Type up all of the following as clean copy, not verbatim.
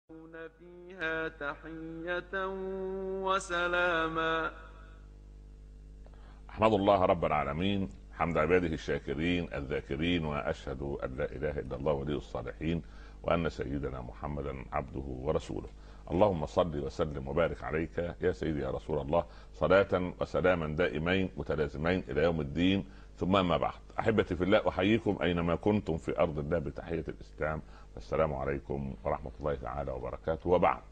فيها تحية وسلاما. احمد الله رب العالمين حمد عباده الشاكرين الذاكرين، واشهد ان لا اله الا الله ولي الصالحين، وان سيدنا محمدا عبده ورسوله. اللهم صل وسلم وبارك عليك يا سيدي يا رسول الله، صلاة وسلاما دائمين متلازمين الى يوم الدين. ثم ما بعد، احبتي في الله، احييكم اينما كنتم في ارض الله بتحية الاسلام، السلام عليكم ورحمة الله تعالى وبركاته. وبعد،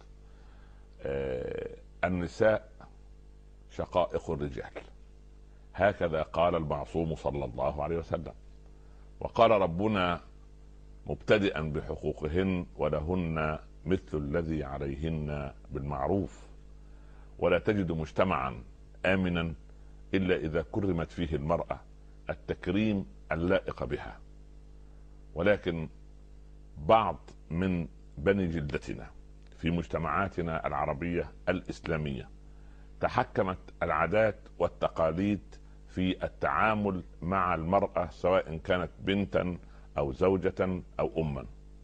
النساء شقائق الرجال، هكذا قال المعصوم صلى الله عليه وسلم. وقال ربنا مبتدئا بحقوقهن: ولهن مثل الذي عليهن بالمعروف. ولا تجد مجتمعا آمنا إلا إذا كرمت فيه المرأة التكريم اللائق بها. ولكن بعض من بني جلدتنا في مجتمعاتنا العربية الإسلامية تحكمت العادات والتقاليد في التعامل مع المرأة، سواء كانت بنتا أو زوجة أو أما.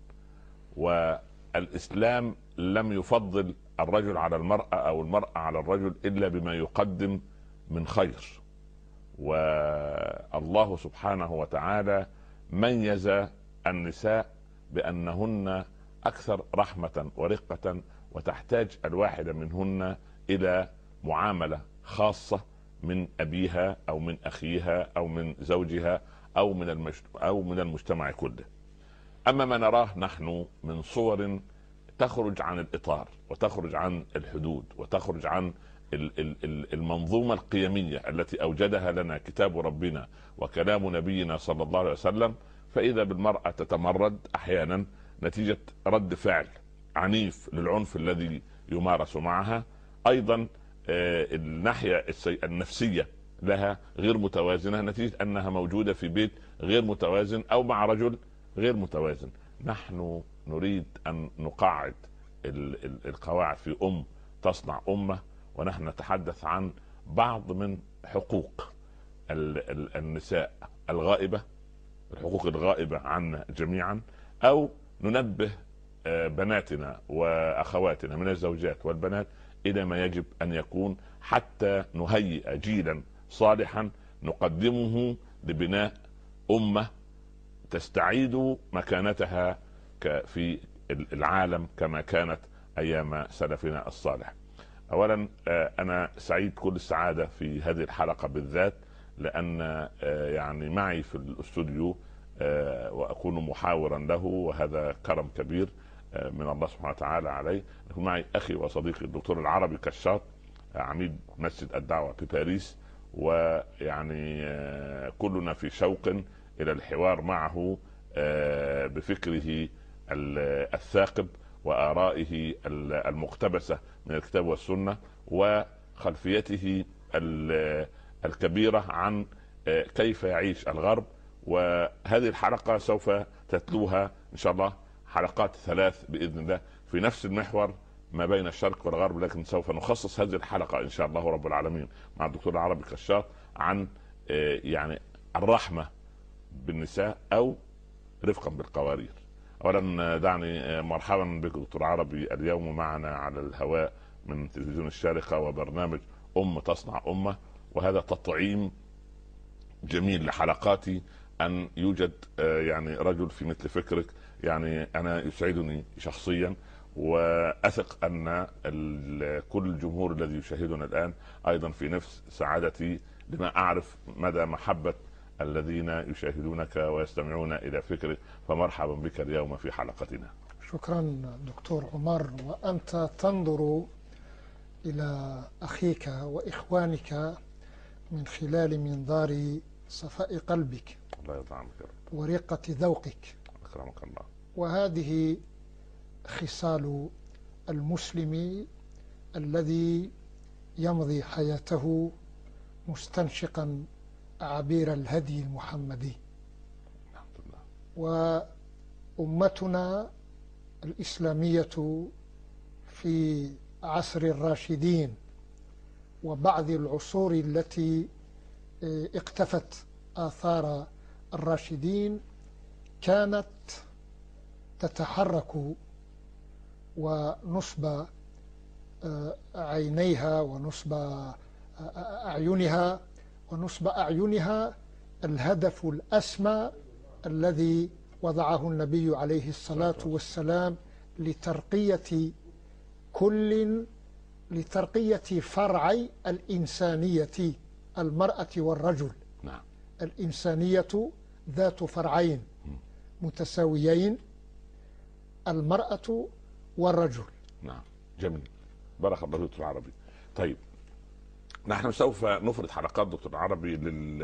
والإسلام لم يفضل الرجل على المرأة أو المرأة على الرجل إلا بما يقدم من خير. والله سبحانه وتعالى ميز النساء بأنهن أكثر رحمة ورقة، وتحتاج الواحدة منهن إلى معاملة خاصة من أبيها أو من أخيها أو من زوجها أو من المجتمع كله. أما ما نراه نحن من صور تخرج عن الإطار وتخرج عن الحدود وتخرج عن المنظومة القيمية التي أوجدها لنا كتاب ربنا وكلام نبينا صلى الله عليه وسلم، فإذا بالمرأة تتمرد أحيانا نتيجة رد فعل عنيف للعنف الذي يمارس معها. أيضا الناحية النفسية لها غير متوازنة نتيجة أنها موجودة في بيت غير متوازن أو مع رجل غير متوازن. نحن نريد أن نقاعد القواعد في تصنع أمة، ونحن نتحدث عن بعض من حقوق النساء الغائبة، الحقوق الغائبة عنا جميعا، أو ننبه بناتنا وأخواتنا من الزوجات والبنات إلى ما يجب أن يكون، حتى نهيئ جيلا صالحا نقدمه لبناء أمة تستعيد مكانتها في العالم كما كانت أيام سلفنا الصالح. أولا، أنا سعيد كل السعادة في هذه الحلقة بالذات، لأن يعني معي في الاستوديو وأكون محاورا له، وهذا كرم كبير من الله سبحانه وتعالى علي. يكون معي أخي وصديقي الدكتور العربي كشاط، عميد مسجد الدعوة في باريس، ويعني كلنا في شوق إلى الحوار معه بفكره الثاقب وآرائه المقتبسة من الكتاب والسنة، وخلفيته الكبيرة عن كيف يعيش الغرب. وهذه الحلقة سوف تتلوها إن شاء الله حلقات 3 بإذن الله في نفس المحور ما بين الشرق والغرب، لكن سوف نخصص هذه الحلقة إن شاء الله رب العالمين مع الدكتور العربي كشاط عن يعني الرحمة بالنساء أو رفقا بالقوارير. اولا دعني مرحبا بك دكتور عربي اليوم معنا على الهواء من تلفزيون الشارقة وبرنامج تصنع أمة. وهذا تطعيم جميل لحلقاتي أن يوجد يعني رجل في مثل فكرك. يعني أنا يسعدني شخصيا، وأثق أن كل الجمهور الذي يشاهدنا الآن أيضا في نفس سعادتي، لما أعرف مدى محبة الذين يشاهدونك ويستمعون إلى فكرك. فمرحبا بك اليوم في حلقتنا. شكرا دكتور عمر، وأنت تنظر إلى أخيك وإخوانك من خلال منظار صفاء قلبك الله يرضى عنك ورقة ذوقك، أكرمك الله. وهذه خصال المسلم الذي يمضي حياته مستنشقا عبير الهدي المحمدي. وأمتنا الإسلامية في عصر الراشدين وبعض العصور التي اقتفت آثار الراشدين كانت تتحرك ونصب عينيها ونصب أعينها ونصب أعينها الهدف الأسمى الذي وضعه النبي عليه الصلاة والسلام لترقية فرعي الإنسانية، المرأة والرجل. نعم. الإنسانية ذات فرعين متساويين، المرأة والرجل. نعم، جميل، بارك الله فيك دكتور عربي. طيب، نحن سوف نفرد حلقات دكتور عربي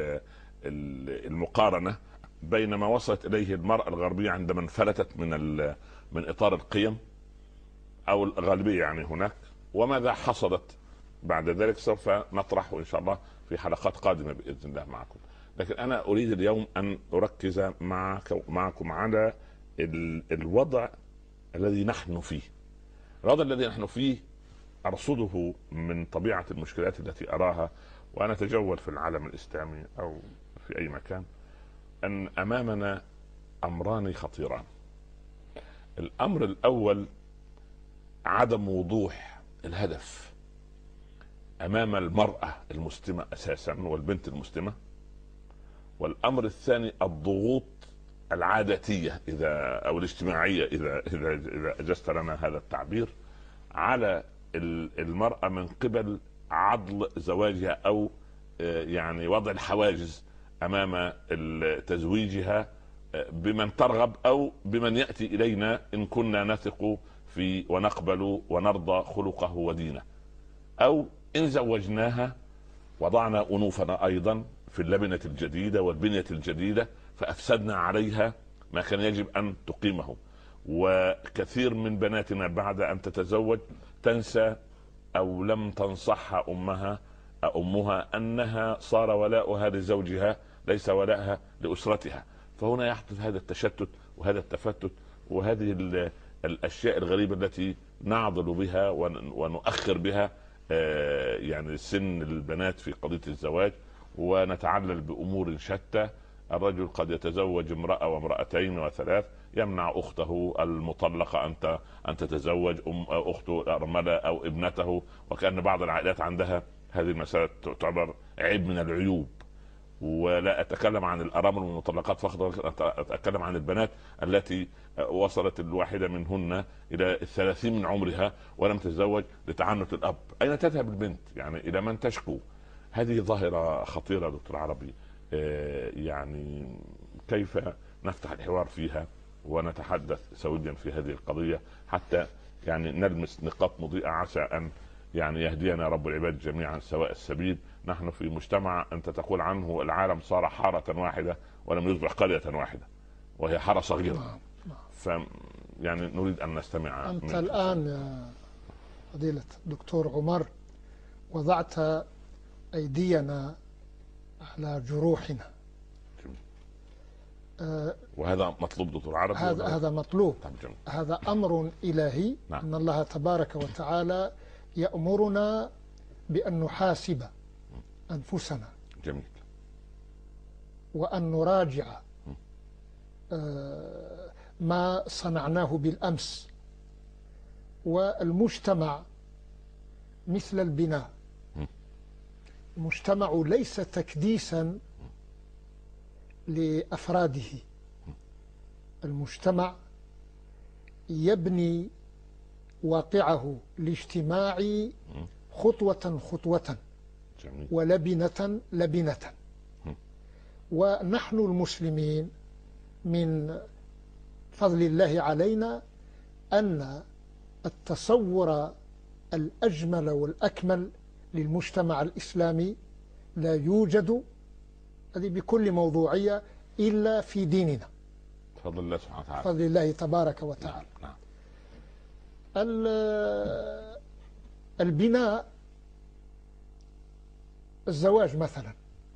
للمقارنة بين ما وصلت إليه المرأة الغربية عندما انفلتت من إطار القيم أو الغالبية يعني هناك، وماذا حصلت بعد ذلك. سوف نطرح إن شاء الله في حلقات قادمة بإذن الله معكم. لكن أنا أريد اليوم أن أركز معكم على الوضع الذي نحن فيه. الوضع الذي نحن فيه أرصده من طبيعة المشكلات التي أراها وأنا أتجول في العالم الإسلامي أو في أي مكان، أن أمامنا أمران خطيران. الأمر الأول عدم وضوح الهدف أمام المرأة المسلمة أساسا والبنت المسلمة، والأمر الثاني الضغوط العاداتية أو الاجتماعية إذا أجزت لنا هذا التعبير على المرأة من قبل عضل زواجها أو يعني وضع الحواجز أمام تزويجها بمن ترغب أو بمن يأتي إلينا إن كنا نثق في ونقبل ونرضى خلقه ودينه، أو إن زوجناها وضعنا أنوفنا أيضا في اللبنة الجديدة والبنية الجديدة فأفسدنا عليها ما كان يجب أن تقيمه. وكثير من بناتنا بعد أن تتزوج تنسى أو لم تنصحها أمها أنها صار ولاؤها لزوجها ليس ولاءها لأسرتها، فهنا يحدث هذا التشتت وهذا التفتت وهذه الأشياء الغريبة التي نعضل بها ونؤخر بها يعني سن البنات في قضية الزواج، ونتعلل بأمور شتى. الرجل قد يتزوج امرأة وامرأتين وثلاث، يمنع أخته المطلقة أن تتزوج أخته الأرملة أو ابنته، وكأن بعض العائلات عندها هذه المسألة تعتبر عيب من العيوب. ولا أتكلم عن الأرامل والمطلقات فقط، أتكلم عن البنات التي وصلت الواحدة منهن إلى 30 من عمرها ولم تتزوج لتعنت الأب. أين تذهب البنت؟ يعني إلى من تشكو؟ هذه ظاهرة خطيرة دكتور عربي، يعني كيف نفتح الحوار فيها ونتحدث سويا في هذه القضية حتى يعني نلمس نقاط مضيئة عسى أن يعني يهدينا رب العباد جميعا سواء السبيل. نحن في مجتمع أنت تقول عنه العالم صار حارة واحدة ولم يصبح قرية واحدة، وهي حارة صغيرة. يعني نريد أن نستمع. أنت الآن يا فضيلة دكتور عمر وضعت أيدينا على جروحنا، وهذا مطلوب دكتور عربي. هذا مطلوب. هذا أمر إلهي. نعم. أن الله تبارك وتعالى يأمرنا بأن نحاسب أنفسنا. جميل. وأن نراجع ما صنعناه بالأمس. والمجتمع مثل البناء، المجتمع ليس تكديسا لأفراده، المجتمع يبني واقعه الاجتماعي خطوة خطوة ولبنة لبنة. ونحن المسلمين من فضل الله علينا أن التصور الأجمل والأكمل للمجتمع الإسلامي لا يوجد، هذه بكل موضوعية، إلا في ديننا. فضل الله سبحانه وتعالى. فضل الله تبارك وتعالى. نعم. البناء، الزواج مثلا،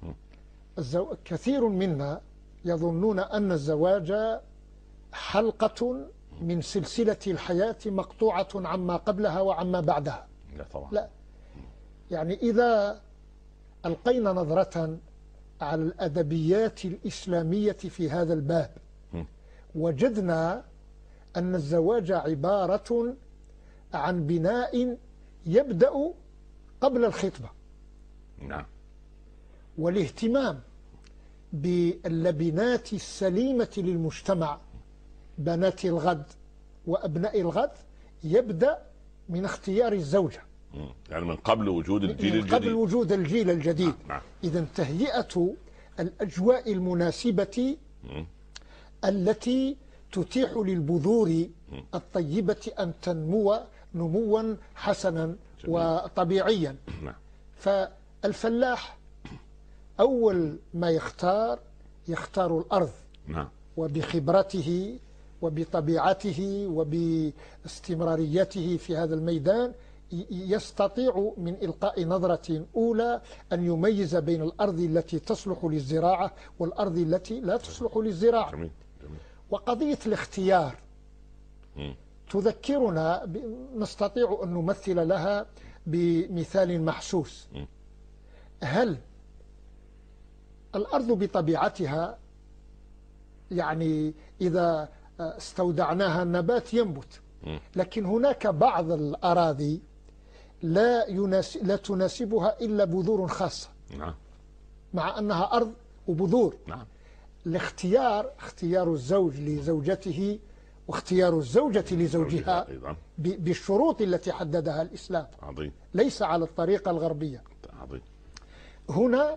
كثير منا يظنون أن الزواج حلقة من سلسلة الحياة مقطوعة عما قبلها وعما بعدها. لا طبعا. لا، يعني إذا ألقينا نظرة على الأدبيات الإسلامية في هذا الباب وجدنا أن الزواج عبارة عن بناء يبدأ قبل الخطبة. نعم. والاهتمام باللبنات السليمة للمجتمع، بنات الغد وأبناء الغد، يبدأ من اختيار الزوجة، يعني من قبل وجود الجيل الجديد. قبل وجود الجيل الجديد. نعم. إذن تهيئة الأجواء المناسبة التي تتيح للبذور الطيبة أن تنمو نموا حسنا وطبيعيا. نعم. فالفلاح أول ما يختار الأرض. نعم. وبخبرته وبطبيعته وباستمراريته في هذا الميدان يستطيع من إلقاء نظرة أولى أن يميز بين الأرض التي تصلح للزراعة والأرض التي لا تصلح للزراعة. جميل. جميل. وقضية الاختيار تذكرنا نستطيع أن نمثل لها بمثال محسوس. هل الأرض بطبيعتها يعني إذا استودعناها النبات ينبت، لكن هناك بعض الأراضي لا تناسبها إلا بذور خاصة. نعم. مع أنها أرض وبذور. نعم. اختيار الزوج لزوجته واختيار الزوجة لزوجها بالشروط التي حددها الإسلام. عظيم. ليس على الطريقة الغربية. عظيم. هنا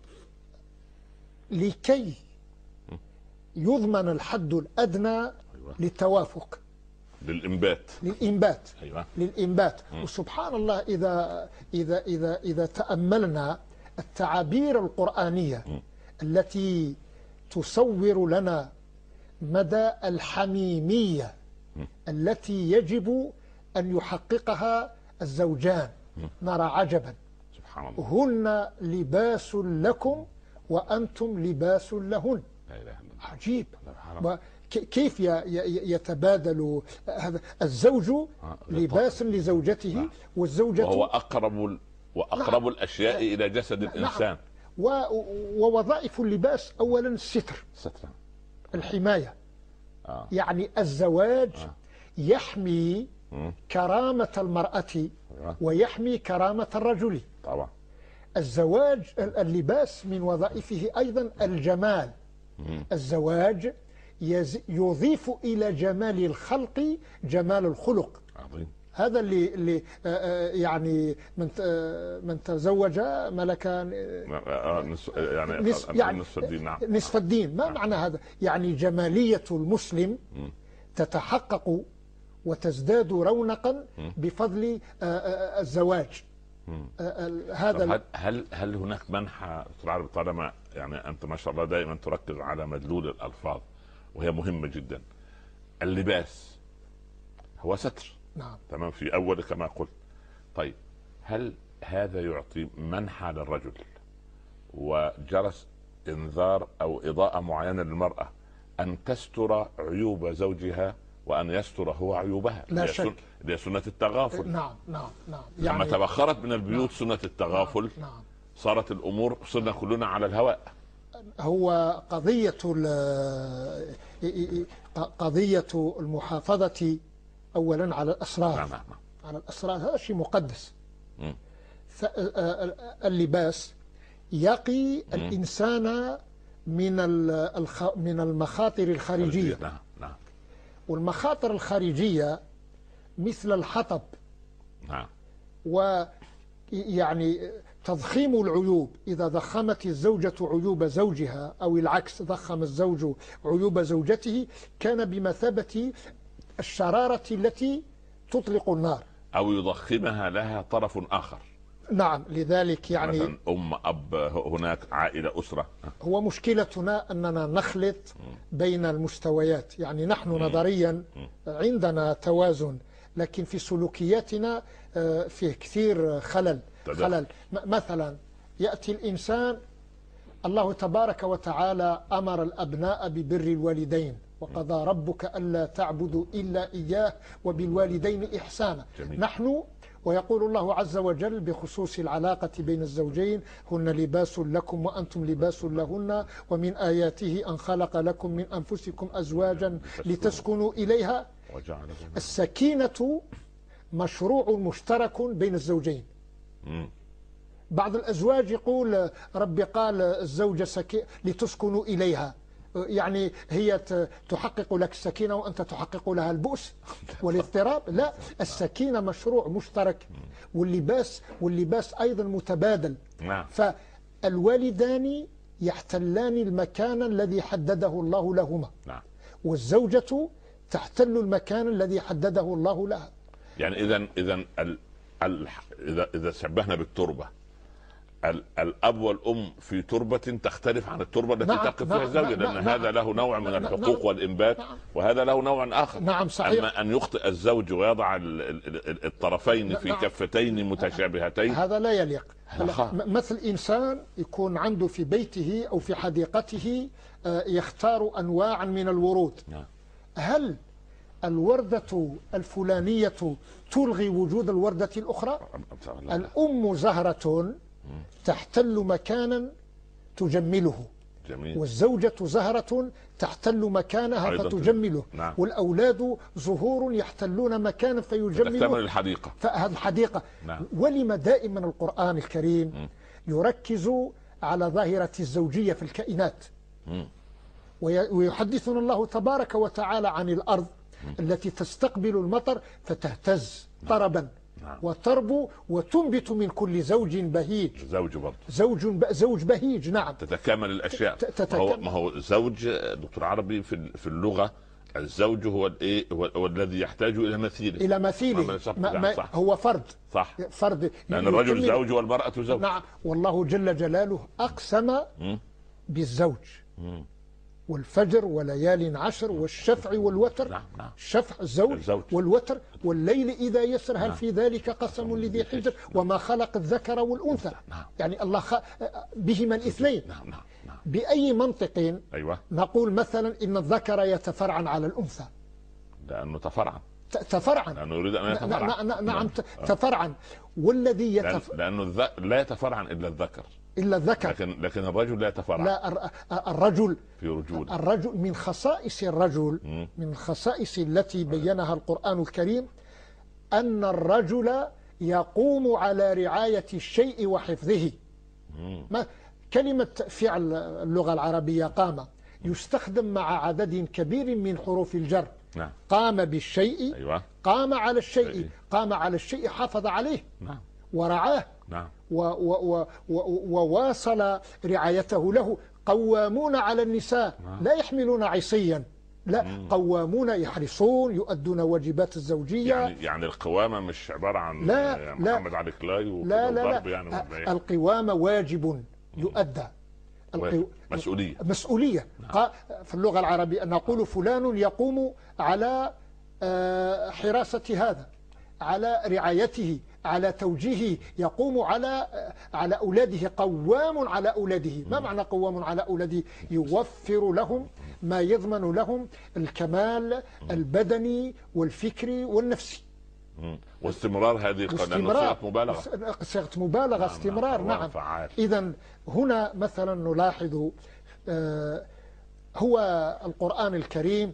لكي يضمن الحد الأدنى للتوافق للإنبات. أيوة. للإنبات. وسبحان الله إذا تأملنا التعابير القرآنية التي تصور لنا مدى الحميمية التي يجب أن يحققها الزوجان، نرى عجبا. سبحان الله. هن لباس لكم وأنتم لباس لهن. لا إله إلا الله. عجيب. كيف يتبادل هذا الزوج لباس لزوجته والزوجة وهو أقرب الأشياء إلى جسد الإنسان. ووظائف اللباس أولا الستر، الحماية. يعني الزواج يحمي كرامة المرأة ويحمي كرامة الرجل. طبعا. الزواج اللباس من وظائفه أيضا الجمال. الزواج يضيف إلى جمال الخلق جمال الخلق. عظيم. هذا اللي يعني من تزوج ملك يعني نصف الدين. نعم. نصف الدين. ما معنى هذا؟ يعني جمالية المسلم تتحقق وتزداد رونقا بفضل الزواج. هذا هل هناك منحى طالما يعني أنت ما شاء الله دائما تركز على مدلول الألفاظ وهي مهمة جدا. اللباس هو ستر. نعم. تمام. في أول كما قلت. طيب هل هذا يعطي منحى للرجل وجرس إنذار أو إضاءة معينة للمرأة أن تستر عيوب زوجها وأن يستر هو عيوبها؟ لا شك. هي سنة التغافل. نعم. لما تبخرت من البيوت سنة التغافل. نعم. صارت الأمور صرنا كلنا على الهواء. هو قضية المحافظة أولا على الأسرار. نعم. على الأسرار هذا شيء مقدس. اللباس يقي الإنسان من المخاطر الخارجية. نعم. والمخاطر الخارجية مثل الحطب. نعم. ويعني تضخيم العيوب. إذا ضخمت الزوجة عيوب زوجها أو العكس ضخم الزوج عيوب زوجته كان بمثابة الشرارة التي تطلق النار أو يضخمها لها طرف آخر. نعم. لذلك يعني مثلا أب هناك عائلة أسرة. هو مشكلتنا أننا نخلط بين المستويات. يعني نحن نظريا عندنا توازن لكن في سلوكياتنا فيه كثير خلل. مثلا يأتي الإنسان الله تبارك وتعالى أمر الأبناء ببر الوالدين وقضى ربك ألا تعبدوا إلا إياه وبالوالدين إحسانا. جميل. نحن ويقول الله عز وجل بخصوص العلاقة بين الزوجين هن لباس لكم وأنتم لباس لهن ومن آياته أن خلق لكم من أنفسكم أزواجا لتسكنوا إليها. السكينة مشروع مشترك بين الزوجين. مم. بعض الأزواج يقول ربي قال الزوجة لتسكنوا إليها، يعني هي تحقق لك السكينة وأنت تحقق لها البؤس والاضطراب. لا، السكينة مشروع مشترك، واللباس أيضا متبادل. نعم. فالوالدان يحتلان المكان الذي حدده الله لهما، نعم. والزوجة تحتل المكان الذي حدده الله لها. يعني إذا شبهنا بالتربة، الأب والأم في تربة تختلف عن التربة التي تقف فيها الزوجة، لأن هذا له نوع من الحقوق والإنبات، وهذا له نوع آخر. نعم صحيح. أما أن يخطئ الزوج ويضع الطرفين في كفتين متشابهتين، هذا لا يليق. مثل إنسان يكون عنده في بيته أو في حديقته يختار أنواعا من الورود، هل الوردة الفلانية تلغي وجود الوردة الأخرى؟ الأم زهرة تحتل مكانا تجمله، جميل. والزوجة زهرة تحتل مكانها فتجمله. نعم. والأولاد زهور يحتلون مكانا فيجملون. تكتمل الحديقة. الحديقة. نعم. ولما دائما القرآن الكريم يركز على ظاهرة الزوجية في الكائنات، ويحدثنا الله تبارك وتعالى عن الأرض التي تستقبل المطر فتهتز طربا وتربو وتنبت من كل زوج بهيج. زوج بهيج. نعم. تتكامل الأشياء. ما هو زوج دكتور عربي في اللغة، الزوج هو الذي يحتاج إلى مثيله. هو فرد. صح. فرد، لأن الرجل زوج والمرأة زوج. نعم. والله جل جلاله أقسم بالزوج والفجر وليال عشر والشفع والوتر. نعم. الشفع الزوج والوتر والليل إذا يسر هل في ذلك قسم لذي حجر وما خلق الذكر والأنثى. يعني الله بهما الاثنين. بأي منطق نقول مثلا إن الذكر يتفرعن على الأنثى؟ لأنه تفرعن. لأنه يريد أن يتفرعن. نعم تفرعن. والذي لأنه لا يتفرعن إلا الذكر. لكن الرجل لا يتفرع. لا، الرجل في رجوله. الرجل من خصائص الرجل، من الخصائص التي بينها القرآن الكريم أن الرجل يقوم على رعاية الشيء وحفظه. كلمة فعل اللغة العربية قام يستخدم مع عدد كبير من حروف الجر. قام بالشيء. قام على الشيء. قام على الشيء حافظ عليه ورعاه. وواصل رعايته له. قوامون على النساء لا يحملون عصيا، لا، قوامون يحرصون يؤدون واجبات الزوجية. يعني القوامة مش عبارة عن محمد علي كلاي لا. يعني القوامة واجب يؤدى. مسؤولية. في اللغة العربية نقول فلان يقوم على حراسة هذا، على رعايته، على توجيهه، يقوم على أولاده، قوام على أولاده. ما معنى قوام على أولاده؟ يوفر لهم ما يضمن لهم الكمال البدني والفكري والنفسي. واستمرار هذه صيغة مبالغة. صيغة مبالغة. استمرار. نعم. إذن هنا مثلا نلاحظ هو القرآن الكريم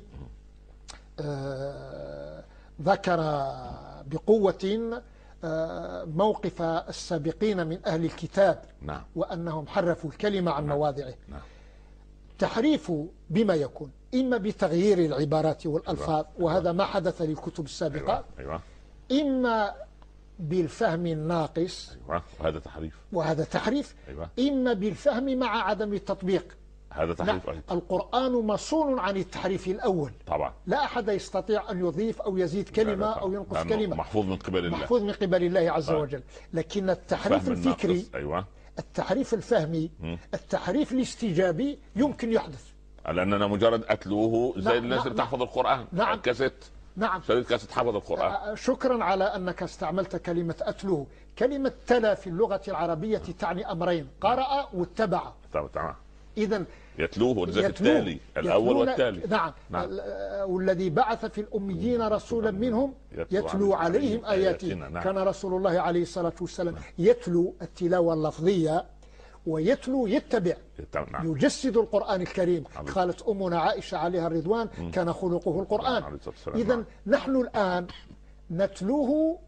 ذكر بقوة موقف السابقين من أهل الكتاب. وأنهم حرفوا الكلمة عن مواضعه. تحريف بما يكون إما بتغيير العبارات والألفاظ، وهذا ما حدث للكتب السابقة. إما بالفهم الناقص، وهذا تحريف. إما بالفهم مع عدم التطبيق، هذا تحريف. القرآن مصون عن التحريف الأول طبعا. لا أحد يستطيع أن يضيف أو يزيد كلمة أو ينقص كلمة. محفوظ من قبل الله عز وجل. لكن التحريف الفكري، التحريف الفهمي، التحريف الاستجابي يمكن يحدث. لأننا مجرد أتلوه زي الناس اللي بتحفظ القرآن. كاسيت. شريط كاسيت حفظ القرآن. شكرا على أنك استعملت كلمة أتلوه. كلمة تلا في اللغة العربية تعني أمرين: قرأ واتبع. تمام. إذن يتلوه ولذلك التالي الأول والتالي. نعم. والذي بعث في الأميين رسولا منهم يتلو عليهم آياته. كان رسول الله عليه الصلاة والسلام يتلو التلاوة اللفظية، ويتلو يتبع. يجسد القرآن الكريم. قالت أمنا عائشة عليها الرضوان كان خلقه القرآن. إذن نحن الآن نتلوه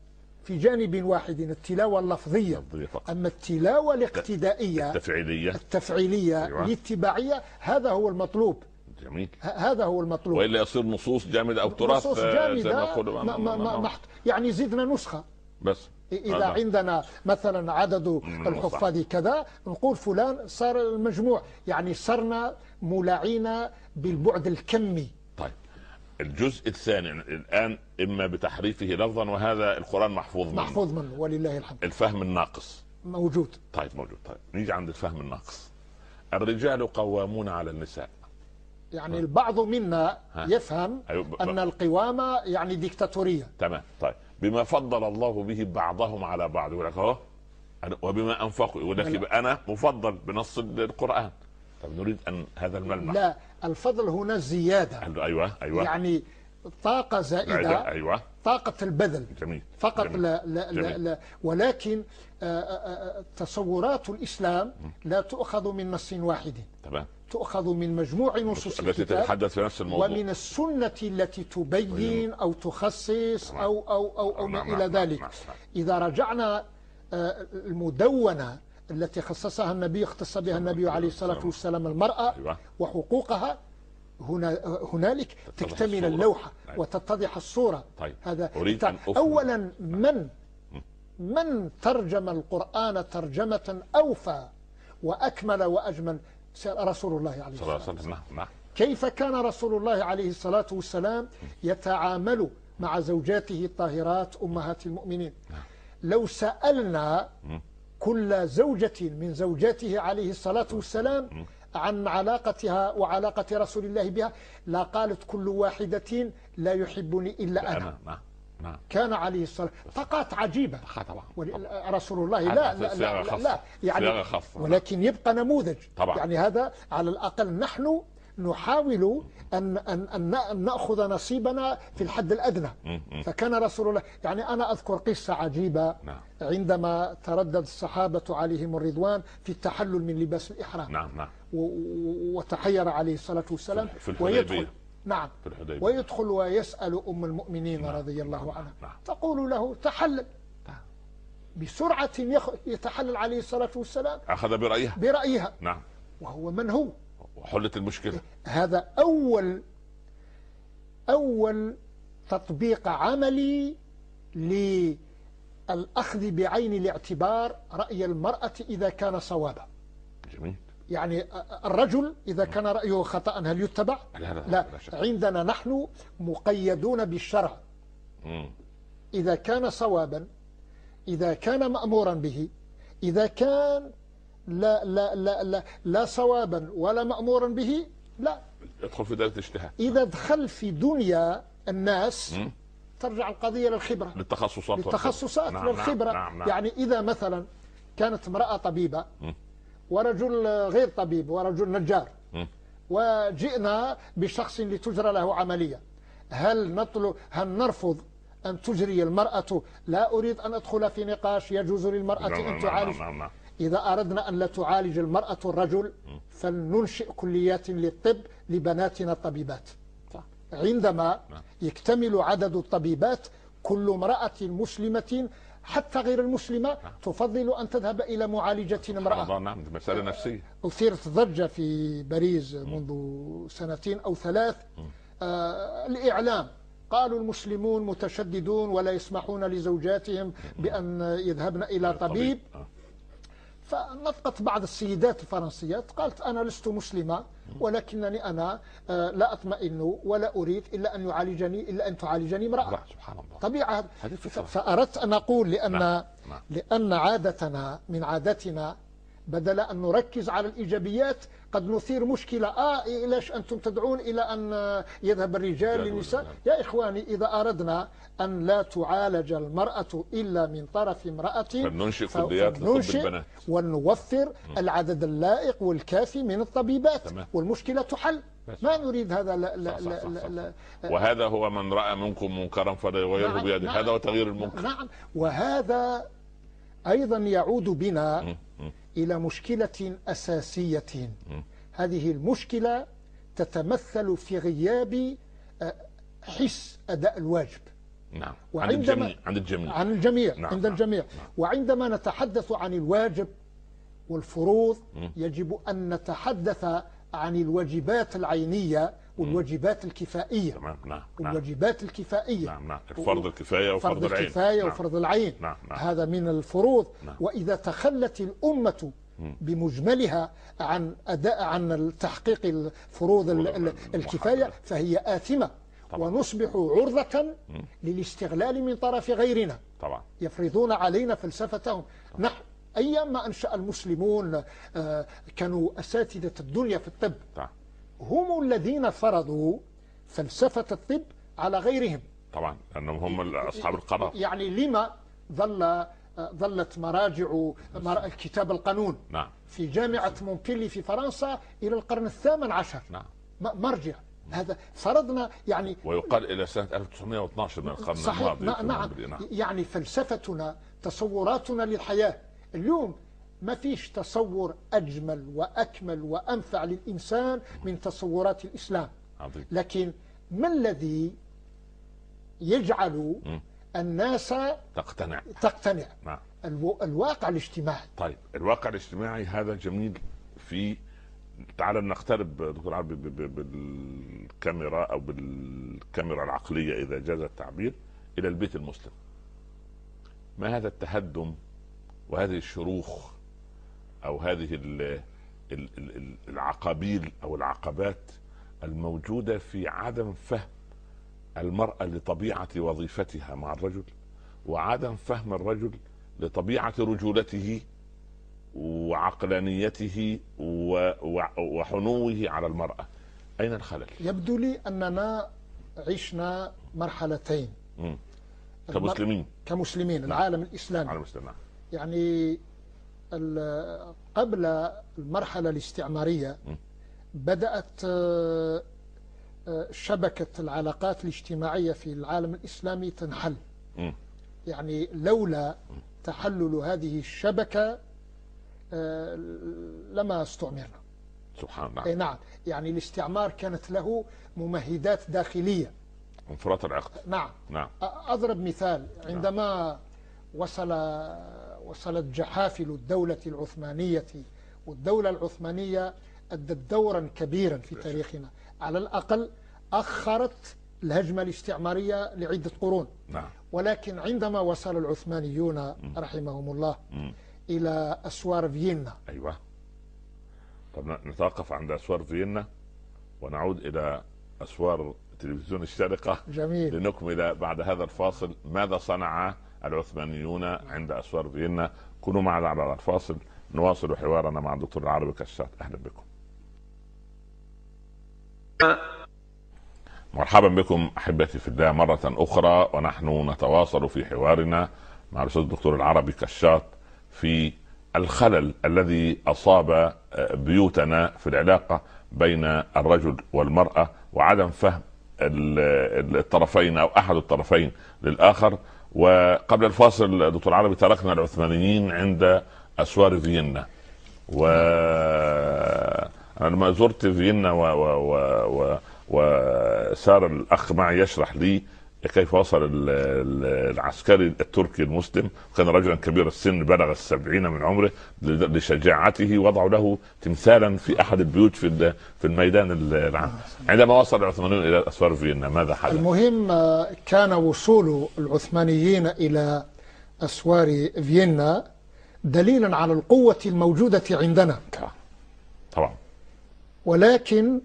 في جانب واحد، التلاوة اللفظية. فقط. أما التلاوة الاقتدائية التفعيلية أيوة. الاتباعية، هذا هو المطلوب. جميل. هذا هو المطلوب. وإلا يصير نصوص جامدة أو تراث نصوص جامدة يعني زدنا نسخة بس. إذا عندنا مثلا عدد الحفاظ كذا، نقول فلان صار المجموع، يعني صرنا مولعين بالبعد الكمي. طيب الجزء الثاني الآن إما بتحريفه لفظا، وهذا القرآن محفوظ منه ولله الحمد. الفهم الناقص موجود. طيب موجود. طيب نيجي عند الفهم الناقص. الرجال قوامون على النساء. يعني البعض منا يفهم أن القوامة يعني ديكتاتورية. تمام. طيب بما فضل الله به بعضهم على بعض، يقول لك اهو، وبما انفقوا، يقول لك يبقى انا مفضل بنص القرآن. طب نريد ان هذا الملمح. لا، الفضل هنا زيادة. ايوه يعني طاقة زائدة. ايوه. طاقة البذل. جميل. فقط. جميل. لا ولكن تصورات الإسلام لا تؤخذ من نص واحد. تمام. تؤخذ من مجموع نصوص التي تتحدث في نفس الموضوع، ومن السنة التي تبين أو تخصص أو ما إلى ذلك. إذا رجعنا المدونة التي خصصها النبي، اختص بها النبي عليه الصلاة والسلام المرأة وحقوقها، هنالك تكتمل اللوحة وتتضح الصورة. هذا أولا من ترجم القرآن ترجمة أوفى وأكمل وأجمل؟ رسول الله عليه الصلاة والسلام. كيف كان رسول الله عليه الصلاة والسلام يتعامل مع زوجاته الطاهرات أمهات المؤمنين؟ لو سألنا كل زوجة من زوجاته عليه الصلاة والسلام عن علاقتها وعلاقة رسول الله بها، لا قالت كل واحدة لا يحبني إلا أنا. كان عليه الصلاة طاقات عجيبة. رسول الله لا يعني، ولكن يبقى نموذج. يعني هذا على الأقل نحن نحاول أن نأخذ نصيبنا في الحد الأدنى. فكان رسول الله، يعني أنا أذكر قصة عجيبة عندما تردد الصحابة عليهم الرضوان في التحلل من لباس الإحرام. وتحير عليه الصلاة والسلام ويدخل. نعم. ويدخل ويسأل أم المؤمنين رضي الله عنها، تقول له تحلل. بسرعة يتحلل عليه الصلاة والسلام، أخذ برأيها. نعم. وهو من هو؟ وحلت المشكلة. هذا أول تطبيق عملي للأخذ بعين الاعتبار رأي المرأة إذا كان صوابا. جميل. يعني الرجل إذا كان رأيه خطأ هل يتبع؟ لا. عندنا نحن مقيدون بالشرع. إذا كان صوابا، إذا كان مأمورا به، إذا كان لا صوابا ولا مأمورا به، لا يدخل في دائرة الاجتهاد. إذا دخل في دنيا الناس ترجع القضية للخبرة، للتخصصات والخبرة. يعني إذا مثلا كانت امرأة طبيبة ورجل غير طبيب ورجل نجار، وجئنا بشخص لتجرى له عملية، هل نرفض أن تجري المرأة؟ لا أريد أن أدخل في نقاش يجوز للمرأة أن تعالج. إذا أردنا أن لا تعالج المرأة الرجل فلننشئ كليات للطب لبناتنا الطبيبات. عندما يكتمل عدد الطبيبات، كل امرأة مسلمة حتى غير المسلمة تفضل أن تذهب إلى معالجة امرأة. نعم، مسألة نفسية. أثيرت ضجة في باريس منذ 2 أو 3 الإعلام قالوا المسلمون متشددون ولا يسمحون لزوجاتهم بأن يذهبن إلى طبيب. فنطقت بعض السيدات الفرنسيات قالت أنا لست مسلمة، ولكنني أنا لا أطمئن ولا أريد إلا أن تعالجني امرأة. سبحان الله. طبيعة. فأردت أن أقول لأن عادتنا من عاداتنا بدل أن نركز على الإيجابيات قد نثير مشكلة. ليش أنتم تدعون إلى أن يذهب الرجال للنساء؟ يا إخواني، إذا أردنا أن لا تعالج المرأة إلا من طرف امرأة فننشئ كليات لطب البنات ونوفر العدد اللائق والكافي من الطبيبات والمشكلة تحل. ما نريد هذا. لا. وهذا هو من رأى منكم منكرا فليغيره بيده. هذا هو تغيير المنكر. نعم. وهذا أيضا يعود بنا إلى مشكلة أساسية. هذه المشكلة تتمثل في غياب حس أداء الواجب. نعم. وعندما عند الجميع عن الجميع نعم. عند الجميع نعم. وعندما نتحدث عن الواجب والفروض يجب أن نتحدث عن الواجبات العينية والواجبات الكفائية. تمام. نعم. والواجبات الكفائية. نعم. نعم. الفرض الكفاية وفرض العين. الكفاية نعم. وفرض العين. نعم. نعم. هذا من الفروض. نعم. وإذا تخلت الأمة بمجملها عن تحقيق الفروض الكفاية فهي آثمة طبعا. ونصبح عرضة للاستغلال من طرف غيرنا طبعا. يفرضون علينا فلسفتهم. نحن أيام ما أنشأ المسلمون كانوا أساتذة الدنيا في الطب طبعا. هم الذين فرضوا فلسفة الطب على غيرهم طبعا لأنهم هم أصحاب القرار. يعني لما ظلت مراجع كتاب القانون نعم. في جامعة مونبيلي في فرنسا إلى القرن ال18. نعم. مرجع هذا فرضنا يعني ويقال إلى سنة 1912 من القرن صحيح. الماضي. نعم. يعني فلسفتنا تصوراتنا للحياة اليوم ما فيش تصور أجمل وأكمل وأنفع للإنسان من تصورات الإسلام. عظيم. لكن ما الذي يجعل الناس تقتنع؟ نعم. الواقع الاجتماعي. طيب الواقع الاجتماعي هذا جميل. تعال نقترب دكتور عربي بالكاميرا او بالكاميرا العقلية اذا جاز التعبير الى البيت المسلم. ما هذا التهدم وهذه الشروخ او هذه العقابيل او العقبات الموجودة في عدم فهم المرأة لطبيعة وظيفتها مع الرجل وعدم فهم الرجل لطبيعة رجولته وعقلانيته وحنوه على المرأة. أين الخلل؟ يبدو لي أننا عشنا مرحلتين كمسلمين. نعم. العالم الإسلامي يعني قبل المرحلة الاستعمارية بدأت شبكة العلاقات الاجتماعية في العالم الإسلامي تنحل. يعني لولا تحلل هذه الشبكة لما استعمرنا. سبحان الله. أي نعم. يعني الاستعمار كانت له ممهدات داخلية. انفراط العقد. نعم. أضرب مثال. عندما وصلت جحافل الدولة العثمانية والدولة العثمانية أدت دورا كبيرا في تاريخنا على الأقل أخرت الهجمة الاستعمارية لعدة قرون. نعم. ولكن عندما وصل العثمانيون رحمهم الله إلى أسوار فيينا. أيوة. طب نتوقف عند أسوار فيينا ونعود إلى أسوار تلفزيون الشارقة. جميل. لنكمل بعد هذا الفاصل ماذا صنع العثمانيون عند أسوار فيينا. كونوا معنا على الفاصل نواصل حوارنا مع الدكتور العربي كشات. أهلا بكم. مرحبا بكم أحبتي في الله مرة أخرى ونحن نتواصل في حوارنا مع الأستاذ الدكتور العربي كشات في الخلل الذي أصاب بيوتنا في العلاقة بين الرجل والمرأة وعدم فهم الطرفين أو أحد الطرفين للآخر. وقبل الفاصل دكتور عربي تركنا العثمانيين عند أسوار فيينا. وأنا لما زرت فيينا وسار الأخ معي يشرح لي كيف وصل العسكري التركي المسلم كان رجلا كبير السن بلغ 70 من عمره لشجاعته وضعوا له تمثالا في أحد البيوت في الميدان العام. عندما وصل العثمانيون إلى أسوار فيينا ماذا حدث؟ المهم كان وصول العثمانيين إلى أسوار فيينا دليلا على القوة الموجودة عندنا طبعا. ولكن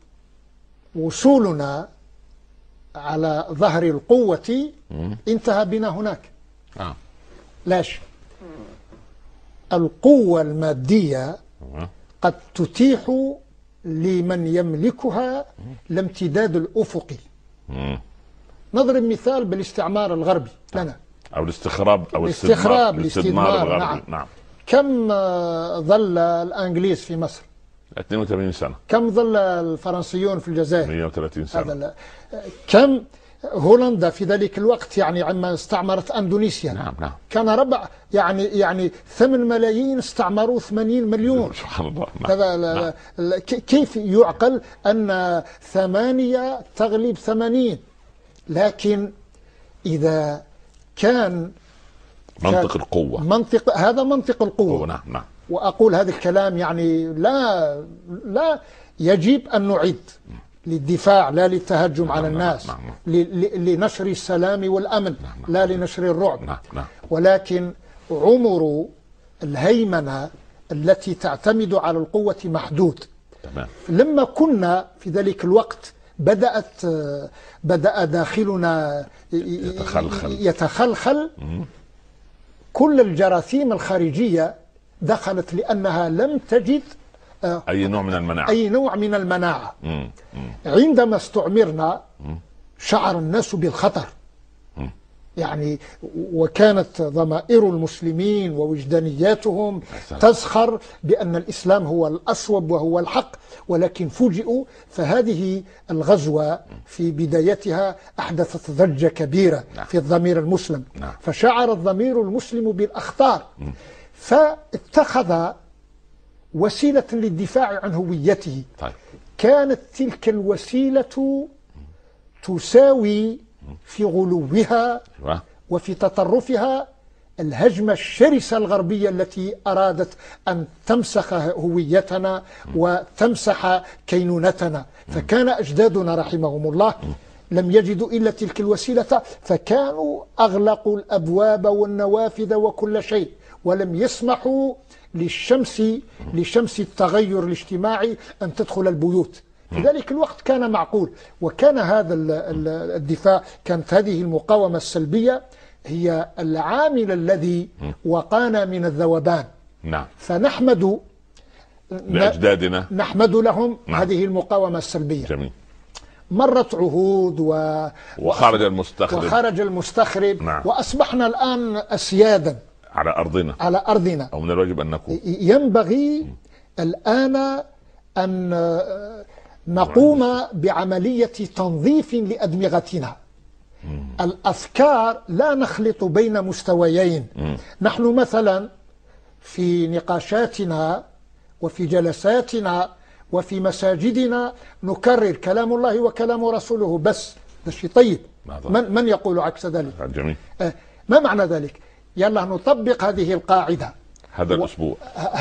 وصولنا على ظهر القوة انتهى بنا هناك. لاش القوة المادية قد تتيح لمن يملكها الامتداد الأفقي. نضرب مثال بالاستعمار الغربي لنا أو الاستخراب أو الاستثمار. نعم. كم ظل الأنجليز في مصر؟ 82 سنة. كم ظل الفرنسيون في الجزائر؟ 130 سنة. كم هولندا في ذلك الوقت يعني عندما استعمرت أندونيسيا؟ نعم. كان ربع يعني 8 ملايين استعمروا 80 مليون. سبحان الله. نعم. كيف يعقل أن 8 تغلب 80؟ لكن إذا كان منطق القوة، هذا منطق القوة. نعم نعم. وأقول هذا الكلام يعني لا يجب أن نعد للدفاع لا للتهجم على الناس، لنشر السلام والأمن لا لنشر الرعب. ولكن عمر الهيمنة التي تعتمد على القوة محدود. لما كنا في ذلك الوقت بدأ داخلنا يتخلخل. كل الجراثيم الخارجية دخلت لأنها لم تجد أي نوع من المناعة. عندما استعمرنا شعر الناس بالخطر يعني، وكانت ضمائر المسلمين ووجدانياتهم تزخر بأن الإسلام هو الأصوب وهو الحق، ولكن فوجئوا. فهذه الغزوة في بدايتها أحدثت ضجة كبيرة في الضمير المسلم، فشعر الضمير المسلم بالأخطار، فاتخذ وسيلة للدفاع عن هويته. كانت تلك الوسيلة تساوي في غلوها وفي تطرفها الهجمة الشرسة الغربية التي أرادت أن تمسخ هويتنا وتمسح كينونتنا. فكان أجدادنا رحمهم الله لم يجدوا إلا تلك الوسيلة، فكانوا أغلقوا الأبواب والنوافذ وكل شيء، ولم يسمحوا لشمس التغير الاجتماعي أن تدخل البيوت. في ذلك الوقت كان معقول، وكان هذا الدفاع، كانت هذه المقاومة السلبية هي العامل الذي وقانا من الذوبان. فنحمد لأجدادنا، نحمد لهم هذه المقاومة السلبية. جميل. مرت عهود وخرج المستخرب وأصبحنا الآن أسيادا على أرضنا أو من الواجب أن نكون. ينبغي الآن أن نقوم بعملية تنظيف لأدمغتنا. الأفكار لا نخلط بين مستويين. نحن مثلا في نقاشاتنا وفي جلساتنا وفي مساجدنا نكرر كلام الله وكلام رسوله بس. ده شيء طيب. من يقول عكس ذلك؟ جميل. ما معنى ذلك؟ يلا نطبق هذه القاعدة هذا الأسبوع،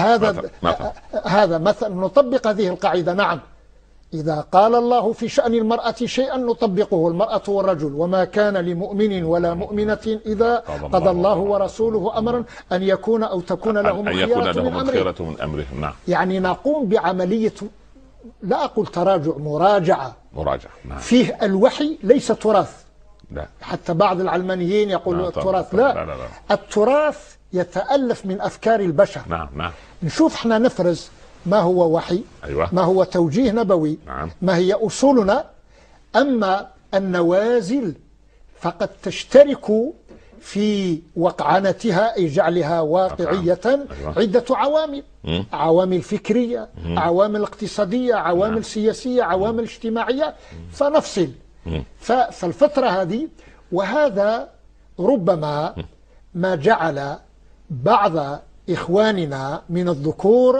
هذا مثلا نطبق هذه القاعدة. نعم، إذا قال الله في شأن المرأة شيئا نطبقه، المرأة والرجل: وما كان لمؤمن ولا مؤمنة إذا قضى الله ورسوله أمرا أن يكون أو تكون لهم الخيرة من أمرهم. نعم. يعني نقوم بعملية، لا أقول تراجع، مراجعة. نعم. فيه الوحي ليس تراث. لا. حتى بعض العلمانيين يقولوا التراث. لا. التراث يتألف من أفكار البشر. نعم. نشوف احنا نفرز ما هو وحي، ما هو توجيه نبوي، ما هي أصولنا. أما النوازل فقد تشترك في وقعنتها، أي جعلها واقعية، عدة عوامل: عوامل فكرية، عوامل اقتصادية، عوامل سياسية، عوامل اجتماعية. فنفصل. فالفترة هذه، وهذا ربما ما جعل بعض إخواننا من الذكور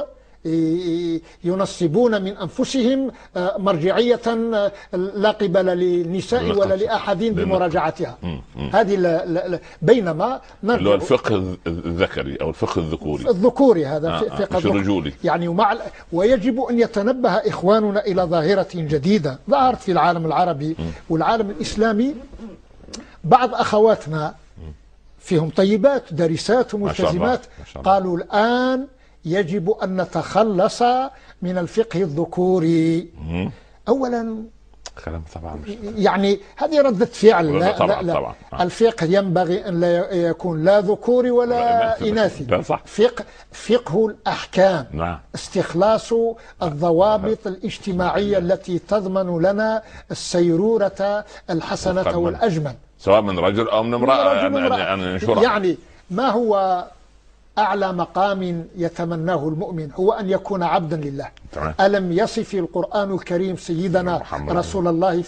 ينصبون من أنفسهم مرجعية لا قبل للنساء ولا لأحد بمراجعتها. هذه بينما اللي هو الفقه الذكري أو الفقه الذكوري هذا فقه الرجولي يعني. ويجب أن يتنبه إخواننا إلى ظاهرة جديدة ظهرت في العالم العربي والعالم الإسلامي. بعض أخواتنا فيهم طيبات دارسات وملتزمات قالوا الآن يجب أن نتخلص من الفقه الذكوري. أولا طبعا يعني هذه ردة فعل. لا طبعا. الفقه ينبغي أن لا يكون لا ذكوري ولا إناثي. فقه الأحكام. استخلاص الضوابط الاجتماعية التي تضمن لنا السيرورة الحسنة والأجمل، سواء من رجل أو من امرأة. يعني ما هو أعلى مقام يتمناه المؤمن؟ هو أن يكون عبدا لله. ألم يصف القرآن الكريم سيدنا رسول الله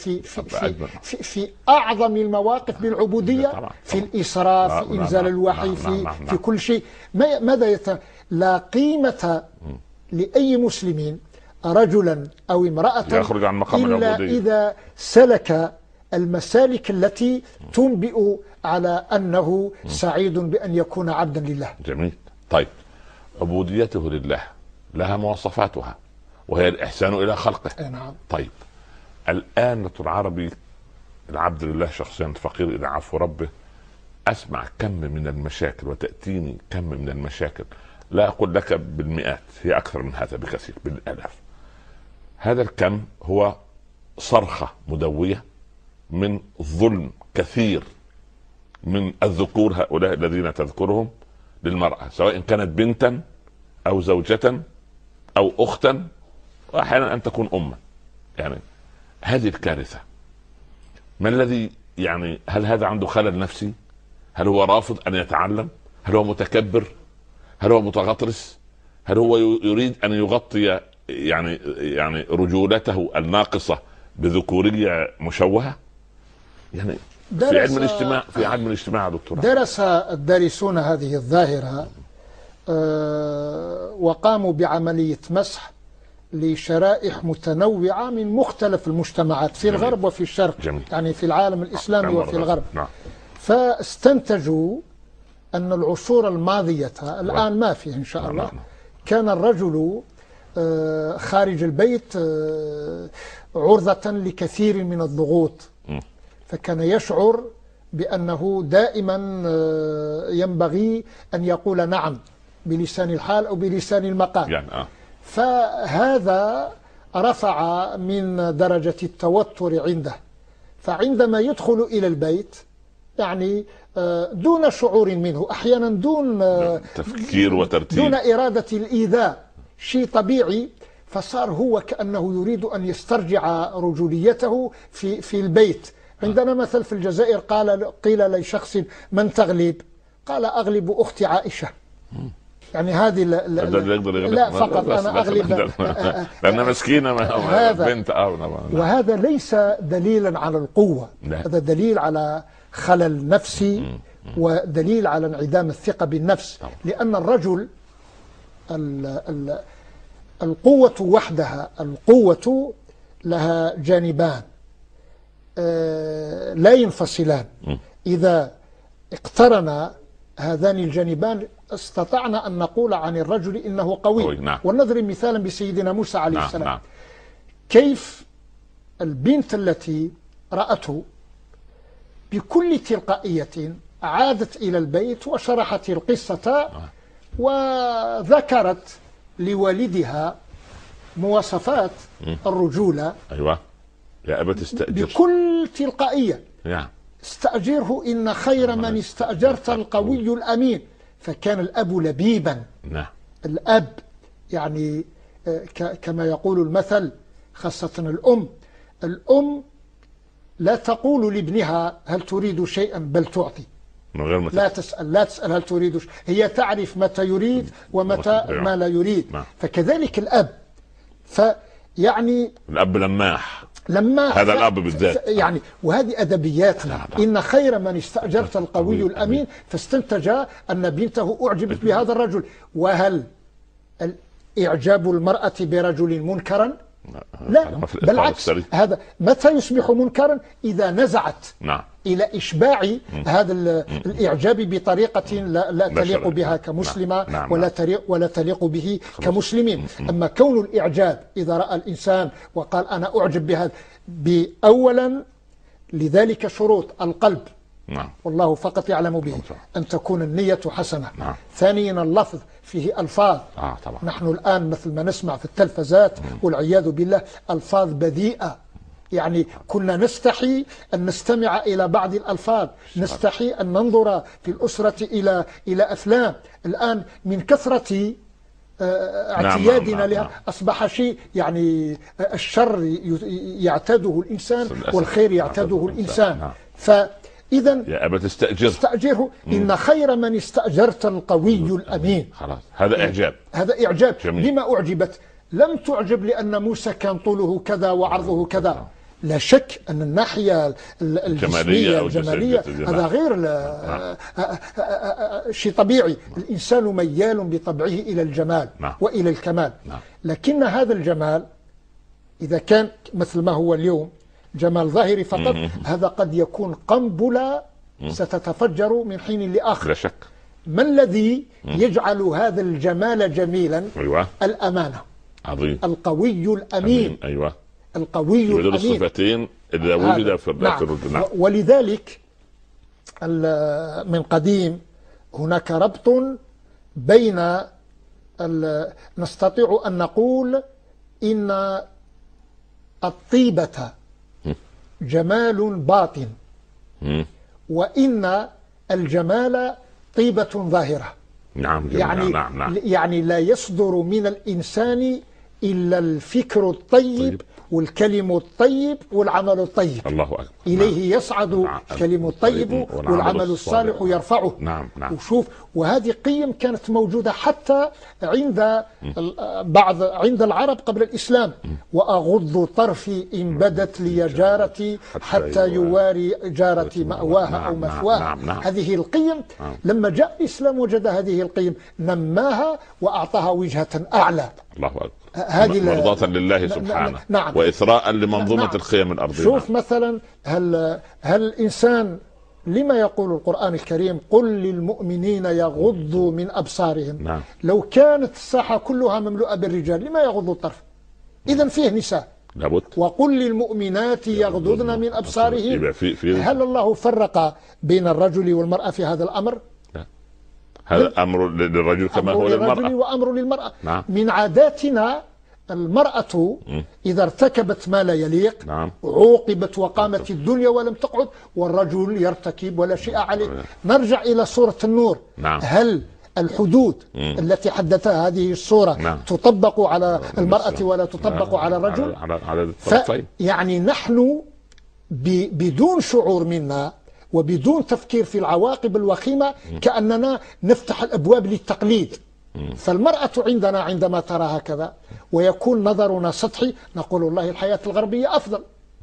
في أعظم المواقف بالعبودية؟ في الإسراء، في إنزال الوحي، في كل شيء. ماذا لا قيمة لأي مسلم رجلا أو امرأة يخرج عن مقام إلا العبودية إذا سلك المسالك التي تنبئ على أنه سعيد بأن يكون عبدا لله. جميل. طيب، عبوديته لله لها مواصفاتها، وهي الإحسان إلى خلقه. نعم. طيب، الآن دكتور عربي، العبد لله شخصيا فقير إلى عفو ربه، أسمع كم من المشاكل وتأتيني كم من المشاكل، لا أقول لك بالمئات، هي أكثر من هذا بكثير، بالآلاف. هذا الكم هو صرخة مدوية من ظلم كثير من الذكور، هؤلاء الذين تذكرهم، للمرأة، سواء كانت بنتا أو زوجة أو أختا، وأحيانا أن تكون أما. يعني هذه الكارثة. ما الذي يعني، هل هذا عنده خلل نفسي؟ هل هو رافض أن يتعلم؟ هل هو متكبر؟ هل هو متغطرس؟ هل هو يريد أن يغطي يعني رجولته الناقصة بذكورية مشوهة؟ يعني في علم الاجتماع دكتور، درس الدارسون هذه الظاهرة وقاموا بعملية مسح لشرائح متنوعة من مختلف المجتمعات في الغرب وفي الشرق. جميل. يعني في العالم الإسلامي وفي الغرب. نعم. فاستنتجوا أن العصور الماضية الآن ما فيه إن شاء الله، كان الرجل خارج البيت عرضة لكثير من الضغوط، فكان يشعر بأنه دائما ينبغي أن يقول نعم بلسان الحال أو بلسان المقال. يعني فهذا رفع من درجة التوتر عنده، فعندما يدخل إلى البيت يعني دون شعور منه، أحيانا دون تفكير وترتيب، دون إرادة الإيذاء، شيء طبيعي، فصار هو كأنه يريد أن يسترجع رجوليته في البيت. عندنا مثل في الجزائر قيل لشخص من تغلب؟ قال أغلب أختي عائشة. يعني هذه لا فقط أنا أغلب لأنها مسكينة بنت. وهذا ليس دليلا على القوة، هذا دليل على خلل نفسي ودليل على انعدام الثقة بالنفس. لأن الرجل القوة وحدها، القوة لها جانبان لا ينفصلان، إذا اقترن هذان الجانبان استطعنا أن نقول عن الرجل إنه قوي. نعم. ونضرب مثالا بسيدنا موسى عليه السلام. نعم. كيف البنت التي رأته بكل تلقائية عادت إلى البيت وشرحت القصة وذكرت لوالدها مواصفات الرجولة. أيوة يا أبا تستأجر بكل تلقائية. نعم. استأجره إن خير من استأجرت القوي الأمين. فكان الأب لبيبا. نعم. الأب يعني كما يقول المثل، خاصة الأم لا تقول لابنها هل تريد شيئا بل تعطي، من غير ما لا تسأل هل تريد شيء. هي تعرف متى يريد ومتى ما لا يريد. فكذلك الأب، فيعني الأب لماح هذا الأب بالذات يعني. وهذه أدبياتنا. إن خير من استأجرت القوي الأمين. فاستنتج أن بنته أعجبت بهذا الرجل. وهل إعجاب المرأة برجل منكرا؟ لا، بالعكس، هذا متى يصبح منكرا؟ إذا نزعت إلى إشباع هذا الإعجاب بطريقة لا تليق بها كمسلمة ولا تليق به كمسلمين. أما كون الإعجاب إذا رأى الإنسان وقال أنا أعجب بهذا، بأولا لذلك شروط: القلب، والله فقط يعلم به، أن تكون النية حسنة. ثانيا اللفظ، فيه ألفاظ. طبعا. نحن الآن مثل ما نسمع في التلفزات والعياذ بالله ألفاظ بذيئة. يعني كنا نستحي أن نستمع إلى بعض الألفاظ، نستحي أن ننظر في الأسرة إلى أفلام. الآن من كثرة اعتيادنا لها أصبح شيء يعني الشر يعتاده الإنسان والخير يعتاده الإنسان. فإذا يا أبا تستأجره إن خير من استأجرت القوي الأمين. خلاص، هذا إعجاب. هذا إعجاب. جميل. لما أعجبت؟ لم تعجب لأن موسى كان طوله كذا وعرضه كذا. لا شك أن الناحية الجمالية هذا غير شيء طبيعي. الإنسان ميال بطبعه إلى الجمال وإلى الكمال. لكن هذا الجمال إذا كان مثل ما هو اليوم، جمال ظاهري فقط، هذا قد يكون قنبلة ستتفجر من حين لآخر. لا شك. ما الذي يجعل هذا الجمال جميلا؟ أيوة. الأمانة. عظيم. القوي الأمين. أيوة. القوي الأمين. الصفتين إذا وجد في الرجل. نعم. ولذلك من قديم هناك ربط بين نستطيع أن نقول إن الطيبة جمال باطن، وإن الجمال طيبة ظاهرة. نعم. يعني لا يصدر من الإنسان إلا الفكر الطيب والكلم الطيب والعمل الطيب. الله أكبر. إليه يصعد الكلم الطيب والعمل الصالح يرفعه. نعم. وشوف، وهذه قيم كانت موجودة حتى عند عند العرب قبل الإسلام. وأغض طرفي إن بدت لي جارتي حتى يواري جارتي مأواها أو مثواها. هذه القيم لما جاء الإسلام وجد هذه القيم، نماها وأعطاها وجهة أعلى. الله أكبر. هذه مرضاة لله سبحانه. نعم. وإثراء لمنظومة الخيم الأرضية. شوف مثلا، هل الإنسان لما يقول القرآن الكريم قل للمؤمنين يغضوا من أبصارهم؟ نعم. لو كانت الساحة كلها مملوءة بالرجال لما يغضوا الطرف؟ إذن فيه نساء. لابد. وقل للمؤمنات يغضضن من أبصارهم. هل الله فرق بين الرجل والمرأة في هذا الأمر؟ هذا أمر للرجل كما هو للمرأة. وأمر للمرأة. نعم. من عاداتنا المرأة إذا ارتكبت ما لا يليق عوقبت وقامت الدنيا ولم تقعد، والرجل يرتكب ولا شيء عليه. نرجع إلى سورة النور. هل الحدود التي حدثها هذه السورة تطبق على المرأة ولا تطبق على الرجل؟ يعني نحن بدون شعور منا وبدون تفكير في العواقب الوخيمة كأننا نفتح الأبواب للتقليد. فالمرأة عندنا عندما ترى هكذا ويكون نظرنا سطحي نقول والله الحياة الغربية أفضل.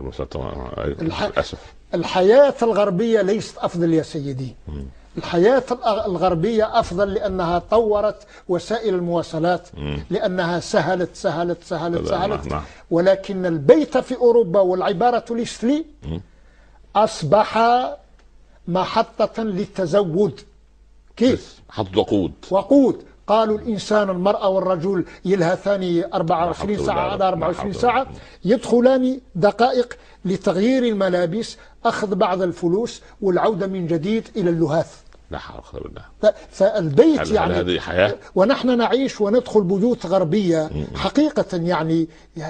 الحياة الغربية ليست أفضل يا سيدي. الحياة الغربية أفضل لأنها طورت وسائل المواصلات، لأنها سهلت. ولكن البيت في أوروبا، والعبارة ليست لي، أصبح محطة للتزود. كيف؟ محطة وقود. قالوا الإنسان المرأة والرجل يلهثان 24 ساعة على 24 ساعة، يدخلان دقائق لتغيير الملابس، أخذ بعض الفلوس والعودة من جديد إلى اللهاث. لا حول ولا قوة إلا بالله. فالبيت يعني هذه حياة. ونحن نعيش وندخل بيوت غربية حقيقة يعني.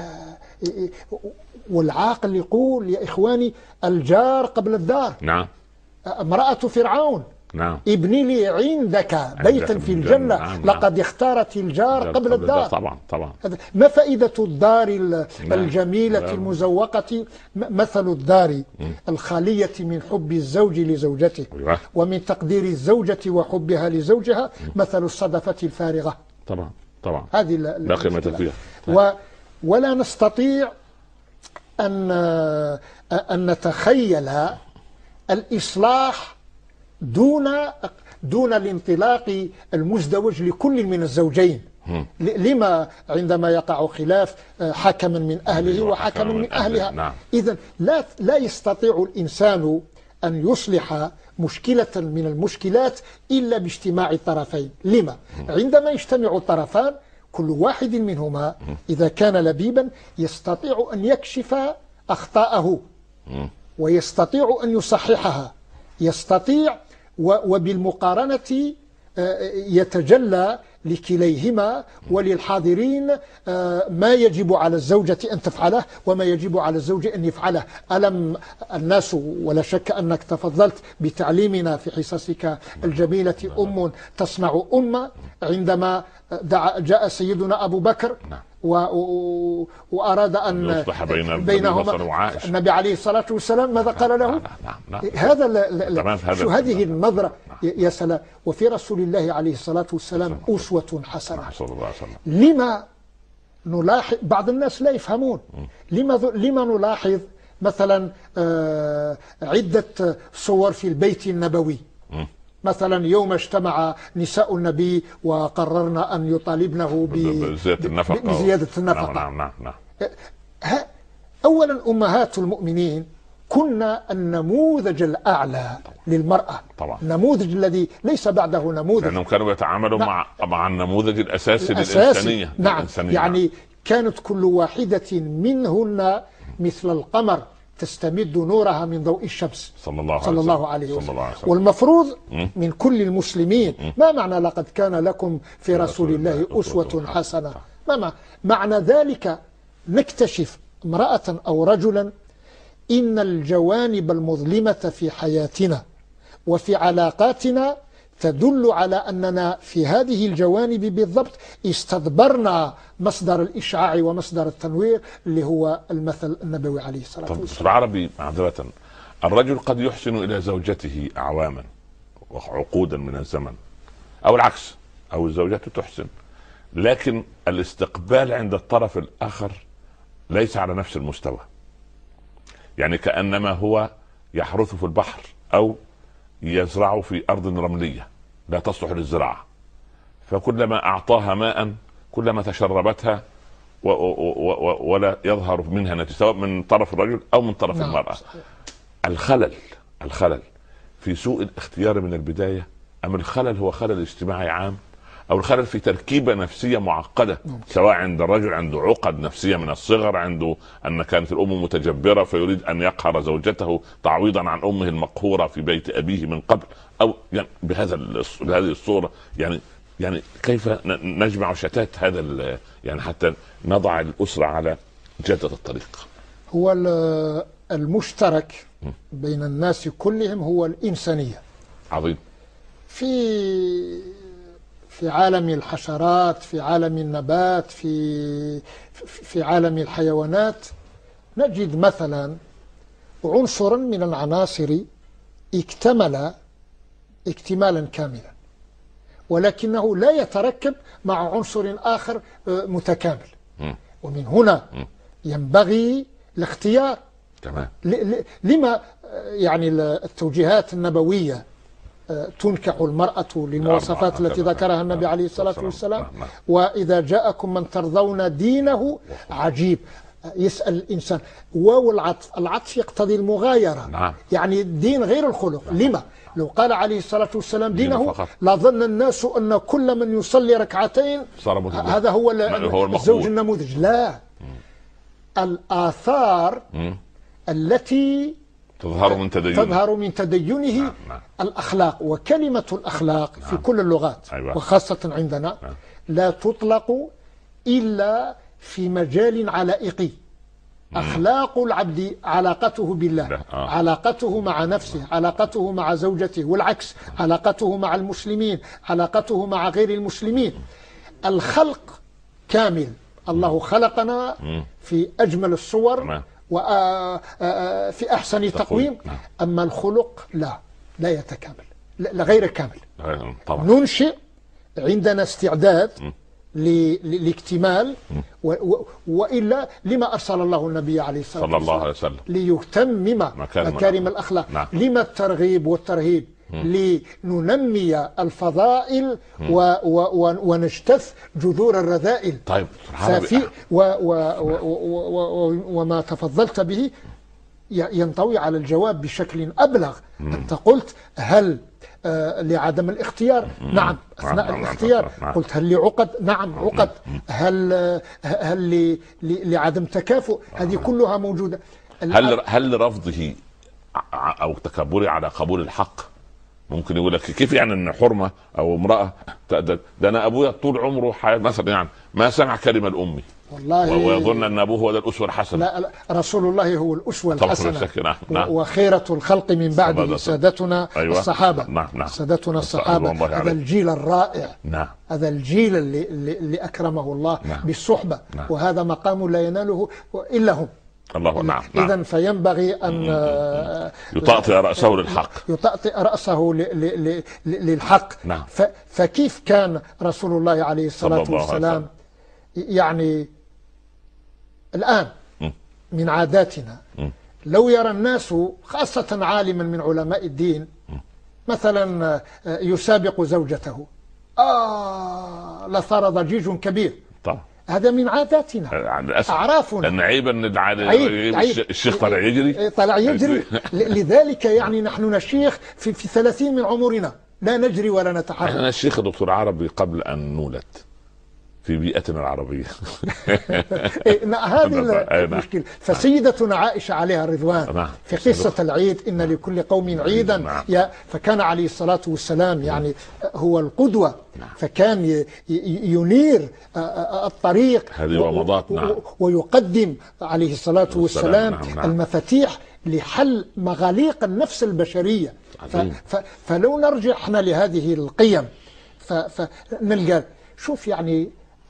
والعاقل يقول يا إخواني الجار قبل الدار. نعم. امرأة فرعون. نعم. ابني لي عندك بيتا في الجنة. لقد اختارت الجار قبل الدار. طبعا. ما فائدة الدار الجميلة المزوقة؟ مثل الدار الخالية من حب الزوج لزوجته ومن تقدير الزوجة وحبها لزوجها مثل الصدفة الفارغة. طبعا. هذه لا قيمة فيها. ولا نستطيع أن نتخيل الإصلاح دون الانطلاق المزدوج لكل من الزوجين. لما عندما يقع خلاف حكما من أهله وحكما من أهلها؟ إذن لا يستطيع الإنسان أن يصلح مشكلة من المشكلات إلا باجتماع الطرفين. لما؟ عندما يجتمع الطرفان كل واحد منهما إذا كان لبيبا يستطيع أن يكشف أخطاءه ويستطيع أن يصححها، يستطيع، وبالمقارنة يتجلى لكليهما وللحاضرين ما يجب على الزوجة أن تفعله وما يجب على الزوج أن يفعله. ألم الناس، ولا شك أنك تفضلت بتعليمنا في حصصك الجميلة أم تصنع أمة، عندما جاء سيدنا أبو بكر وأراد أن يصلح بينهما النبي عليه الصلاة والسلام ماذا قال له؟ هذا شو هذه النظرة يا سلام. وفي رسول الله عليه الصلاة والسلام أسوة حسنة. لما نلاحظ بعض الناس لا يفهمون لما نلاحظ مثلا عدة صور في البيت النبوي. مثلا يوم اجتمع نساء النبي وقررنا أن يطالبنه بزيادة النفقة. نعم. أولا أمهات المؤمنين كنا النموذج الأعلى للمرأة طبعا. النموذج الذي ليس بعده نموذج، لأنهم كانوا يتعاملوا مع النموذج الأساسي للإنسانية. نعم. يعني كانت كل واحدة منهن مثل القمر تستمد نورها من ضوء الشمس صلى الله عليه وسلم. والمفروض من كل المسلمين، ما معنى لقد كان لكم في رسول الله أسوة حسنة؟ ما معنى ذلك؟ نكتشف امرأة أو رجلا إن الجوانب المظلمة في حياتنا وفي علاقاتنا تدل على أننا في هذه الجوانب بالضبط استدبرنا مصدر الإشعاع ومصدر التنوير اللي هو المثل النبوي عليه الصلاة والسلام. في العربي معذرة، الرجل قد يحسن إلى زوجته أعواما وعقودا من الزمن، أو العكس، أو الزوجة تحسن، لكن الاستقبال عند الطرف الآخر ليس على نفس المستوى. يعني كأنما هو يحرث في البحر أو يزرع في أرض رملية لا تصلح للزراعة، فكلما أعطاها ماء كلما تشربتها ولا يظهر منها نتيجة، سواء من طرف الرجل أو من طرف المرأة. الخلل في سوء الاختيار من البداية، أم الخلل هو خلل اجتماعي عام، أو الخلل في تركيبة نفسية معقدة، سواء عند الرجل عنده عقد نفسية من الصغر، عنده أن كانت الأم متجبرة فيريد أن يقهر زوجته تعويضا عن أمه المقهورة في بيت أبيه من قبل، أو يعني بهذه الصورة. يعني كيف نجمع شتات هذا يعني حتى نضع الأسرة على جادة الطريق؟ هو المشترك بين الناس كلهم هو الإنسانية. عظيم. في عالم الحشرات، في عالم النبات، في عالم الحيوانات، نجد مثلا عنصرا من العناصر اكتمل اكتمالا كاملا، ولكنه لا يتركب مع عنصر آخر متكامل. ومن هنا ينبغي الاختيار. تمام. لما يعني التوجيهات النبوية تنكح المرأة للمواصفات التي ذكرها النبي عليه الصلاة والسلام، وإذا جاءكم من ترضون دينه. عجيب، يسأل الإنسان، واو العطف يقتضي المغايرة. يعني الدين غير الخلق. لما؟ لو قال عليه الصلاة والسلام دينه لظن الناس أن كل من يصلي ركعتين هذا هو الزوج النموذج. لا، الآثار التي تظهر من تدينه الأخلاق. وكلمة الأخلاق في كل اللغات وخاصة عندنا لا تطلق إلا في مجال علائقي. أخلاق العبد علاقته بالله، علاقته مع نفسه، علاقته مع زوجته، والعكس، علاقته مع المسلمين، علاقته مع غير المسلمين. الخلق كامل، الله خلقنا في أجمل الصور وفي أحسن تقويم. أما الخلق لا يتكامل، لا غير كامل. ننشئ، عندنا استعداد لاكتمال، وإلا لما أرسل الله النبي عليه الصلاة والسلام؟ ليتمم مكارم الأخلاق. لما الترغيب والترهيب؟ لننمي الفضائل ونجتث جذور الرذائل. طيب، وما تفضلت به ينطوي على الجواب بشكل أبلغ. أنت قلت هل لعدم الاختيار؟ نعم. أثناء الاختيار قلت هل لعقد؟ نعم، عقد. هل لعدم تكافؤ؟ هذه كلها موجودة. هل لرفضه أو تكبره على قبول الحق؟ ممكن يقول لك كيف يعني ان حرمه او امراه ده انا ابويا طول عمره مثلا يعني ما سمع كلمه الامي والله، ويظن ان ابوه هو الاسوه الحسنه. لا، رسول الله هو الاسوه الحسنه. وخيره الخلق من بعده سادتنا الصحابه. سادتنا الصحابه. هذا الجيل الرائع. هذا الجيل اللي اكرمه الله بالصحبه. وهذا مقام لا يناله الا هم. الله. إذن فينبغي أن يطأطئ رأسه للحق، يطأطئ رأسه للحق. فكيف كان رسول الله عليه الصلاة والسلام؟ يعني الآن من عاداتنا لو يرى الناس، خاصة عالما من علماء الدين مثلا يسابق زوجته، لصار ضجيج كبير. هذا من عاداتنا للاسف، اعرافنا. لان عيب ان عيب. الشيخ طالع يجري طلع يجري. لذلك يعني نحن نشيخ في 30 من عمرنا لا نجري ولا نتحرك. انا الشيخ دكتور عربي قبل ان نولد في بيئتنا العربية. هذه المشكلة. فسيدتنا عائشة عليها الرضوان في قصة العيد إن لكل قوم عيدا، فكان عليه الصلاة والسلام يعني هو القدوة، فكان ينير الطريق ويقدم عليه الصلاة والسلام المفاتيح لحل مغاليق النفس البشرية. فلو نرجع احنا لهذه القيم فنلقى، شوف يعني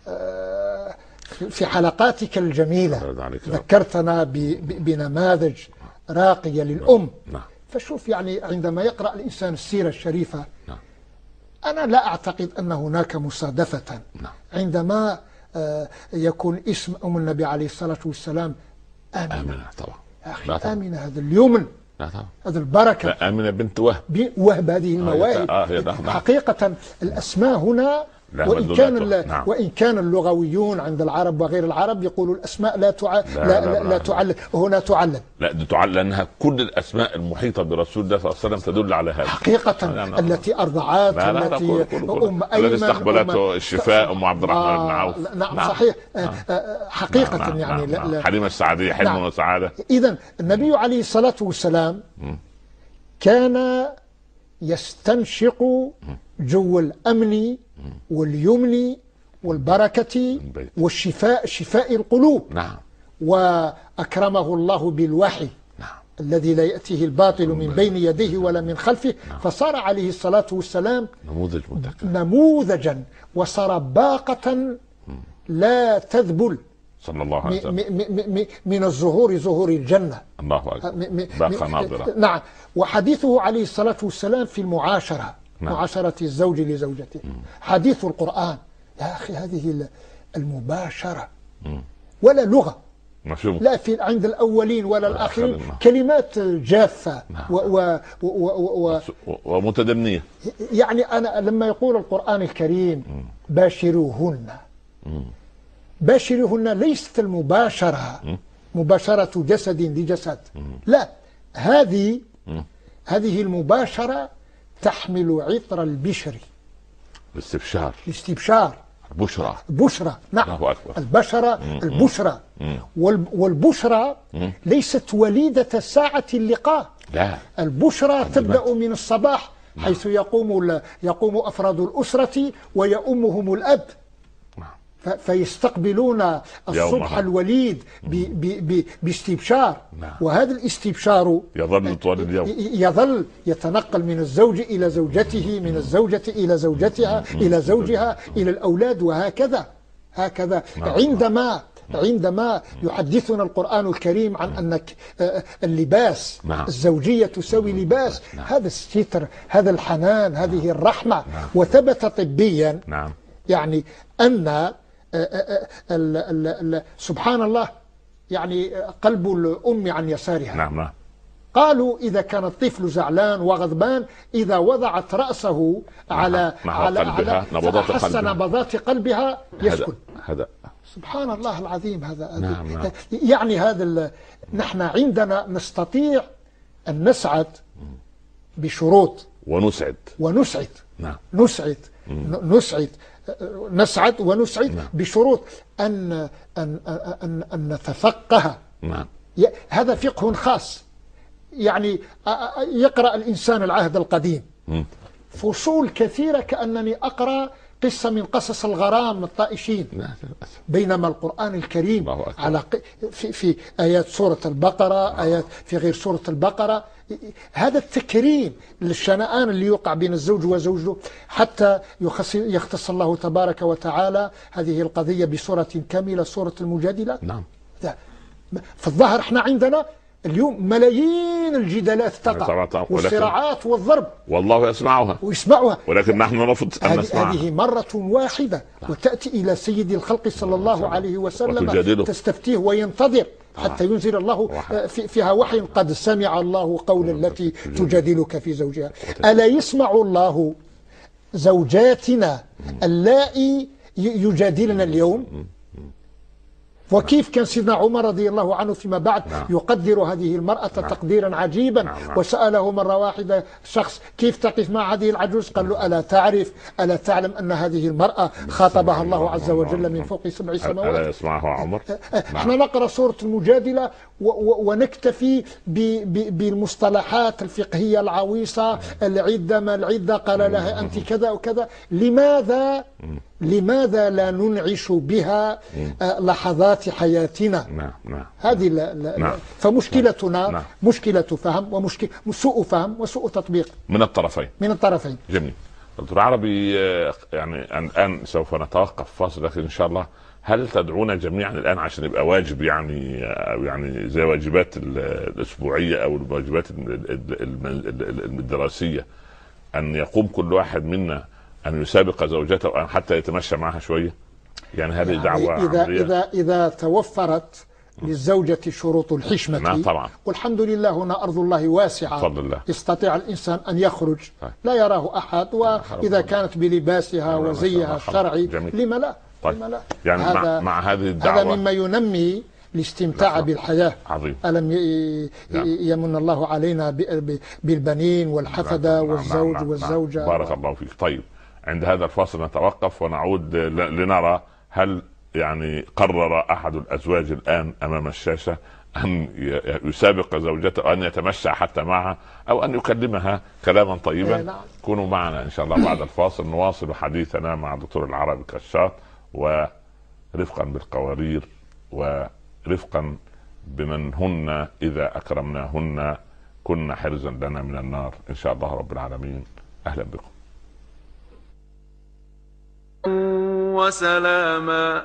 في حلقاتك الجميلة ذكرتنا بنماذج راقية للأم. فشوف يعني عندما يقرأ الإنسان السيرة الشريفة، أنا لا أعتقد أن هناك مصادفة عندما يكون اسم أم النبي عليه الصلاة والسلام آمنة. طبعا أخي آمنة، هذا اليمن، هذا البركة. آمنة بنت وهب. وهب هذه المواهب. حقيقة الأسماء هنا، وإن كان اللغويون عند العرب وغير العرب يقولوا الأسماء لا تعلل، وهنا تعلل. لا تعلل، لأنها كل الأسماء المحيطة برسول الله صلى الله عليه وسلم تدل على هذا حقيقة. التي أرضعات، التي أم أيمن، التي استقبلته الشفاء، أم عبد الرحمن بن عوف. نعم صحيح. حقيقة يعني حليمة السعدية، حلم وسعادة. إذن النبي عليه الصلاة والسلام كان يستنشق جو الأمن واليمن والبركة والشفاء، شفاء القلوب. وأكرمه الله بالوحي الذي لا يأتيه الباطل من بين يديه ولا من خلفه. فصار عليه الصلاة والسلام نموذجا، وصار باقة لا تذبل صلى الله عليه وسلم من الزهور، زهور الجنة. الله أكبر، باقة ناظرة. نعم. وحديثه عليه الصلاة والسلام في المعاشرة، معاشرة الزوج لزوجته، حديث القرآن. يا أخي هذه المباشرة، ولا لغة، لا في عند الأولين ولا الآخرين، كلمات جافة ومتدنية. يعني أنا لما يقول القرآن الكريم باشروهن، باشروهن ليست المباشرة مباشرة جسد لجسد، لا، هذه المباشرة تحمل عطر البشر، الاستبشار، بشرى. نعم، البشرى. والبشرى ليست وليدة ساعة اللقاء، لا، البشرى تبدأ من الصباح، حيث يقوم أفراد الأسرة ويؤمهم الأب، فيستقبلون الصبح الوليد باستبشار. وهذا الاستبشار يظل طوال اليوم، يظل يتنقل من الزوج إلى زوجته، من الزوجة إلى زوجتها، إلى زوجها، إلى الأولاد، وهكذا. عندما يحدثنا القرآن الكريم عن أن اللباس، الزوجية تساوي لباس، هذا الستر، هذا الحنان، هذه الرحمة. وثبت طبيا يعني أن سبحان الله، يعني قلب الأم عن يسارها. قالوا إذا كان الطفل زعلان وغضبان، إذا وضعت رأسه على حس نبضات قلبها يسكن. هذا سبحان الله العظيم. هذا يعني نحن عندنا نستطيع أن نسعد بشروط ونسعد. نسعد ونسعد بشروط أن نتفقه. هذا فقه خاص. يعني يقرأ الإنسان العهد القديم فصول كثيرة كأنني أقرأ قصة من قصص الغرام الطائشين، بينما القرآن الكريم على في آيات سورة البقرة، آيات في غير سورة البقرة، هذا التكريم للشنآن اللي يوقع بين الزوج وزوجته، حتى يختص الله تبارك وتعالى هذه القضية بسورة كاملة، سورة المجادلة. في الظاهر احنا عندنا اليوم ملايين الجدالات تقع والصراعات والضرب، والله يسمعها ولكن نحن نرفض أن نسمعها. هذه مرة واحدة وتأتي إلى سيد الخلق صلى الله عليه وسلم تستفتيه وينتظر حتى ينزل الله فيها وحي. قد سمع الله قول التي تجادلك في زوجها. ألا يسمع الله زوجاتنا اللائي يجادلنا اليوم؟ وكيف كان سيدنا عمر رضي الله عنه فيما بعد نعم. يقدر هذه المرأة نعم. تقديرا عجيبا. نعم. وسأله مرة واحدة شخص كيف تقف مع هذه العجوز؟ قال له ألا تعرف، ألا تعلم أن هذه المرأة خاطبها الله عز وجل من فوق 7 سماوات؟ ألا يسمعه عمر؟ احنا نقرأ سورة المجادلة ونكتفي بالمصطلحات الفقهية العويصة، العدة ما العدة، قال لها أنت كذا وكذا. لماذا لا ننعش بها لحظات حياتنا؟ هذه لا. فمشكلتنا مشكلة فهم سوء فهم وسوء تطبيق من الطرفين. جميل. دكتور عربي، يعني الآن سوف نتوقف فاصل، لكن إن شاء الله هل تدعونا جميعا الآن عشان يبقى واجب يعني زي واجبات الأسبوعية أو الواجبات الدراسية، أن يقوم كل واحد منا أن يسابق زوجته أو حتى يتمشى معها شوية؟ يعني هذه دعوة إذا توفرت للزوجة شروط الحشمة، طبعا. والحمد لله هنا أرض الله واسعة، بفضل الله يستطيع الإنسان أن يخرج لا يراه أحد، وإذا كانت بلباسها وزيها الشرعي لما لا؟ طيب. يعني مع هذه الدعوة هذا مما ينمي الاستمتاع بالحياة. عظيم. ألم يمن الله علينا بالبنين والحفدة والزوج والزوجة. بارك الله فيك. طيب، عند هذا الفاصل نتوقف ونعود لنرى هل يعني قرر أحد الأزواج الآن أمام الشاشة أن يسابق زوجته، أن يتمشى حتى معها، أو أن يكلمها كلاما طيبا. كونوا معنا إن شاء الله بعد الفاصل، نواصل حديثنا مع الدكتور العربي كشاط، ورفقا بالقوارير ورفقا بمن هن إذا أكرمناهن كن حرزا لنا من النار إن شاء الله رب العالمين. أهلا بكم وسلاما.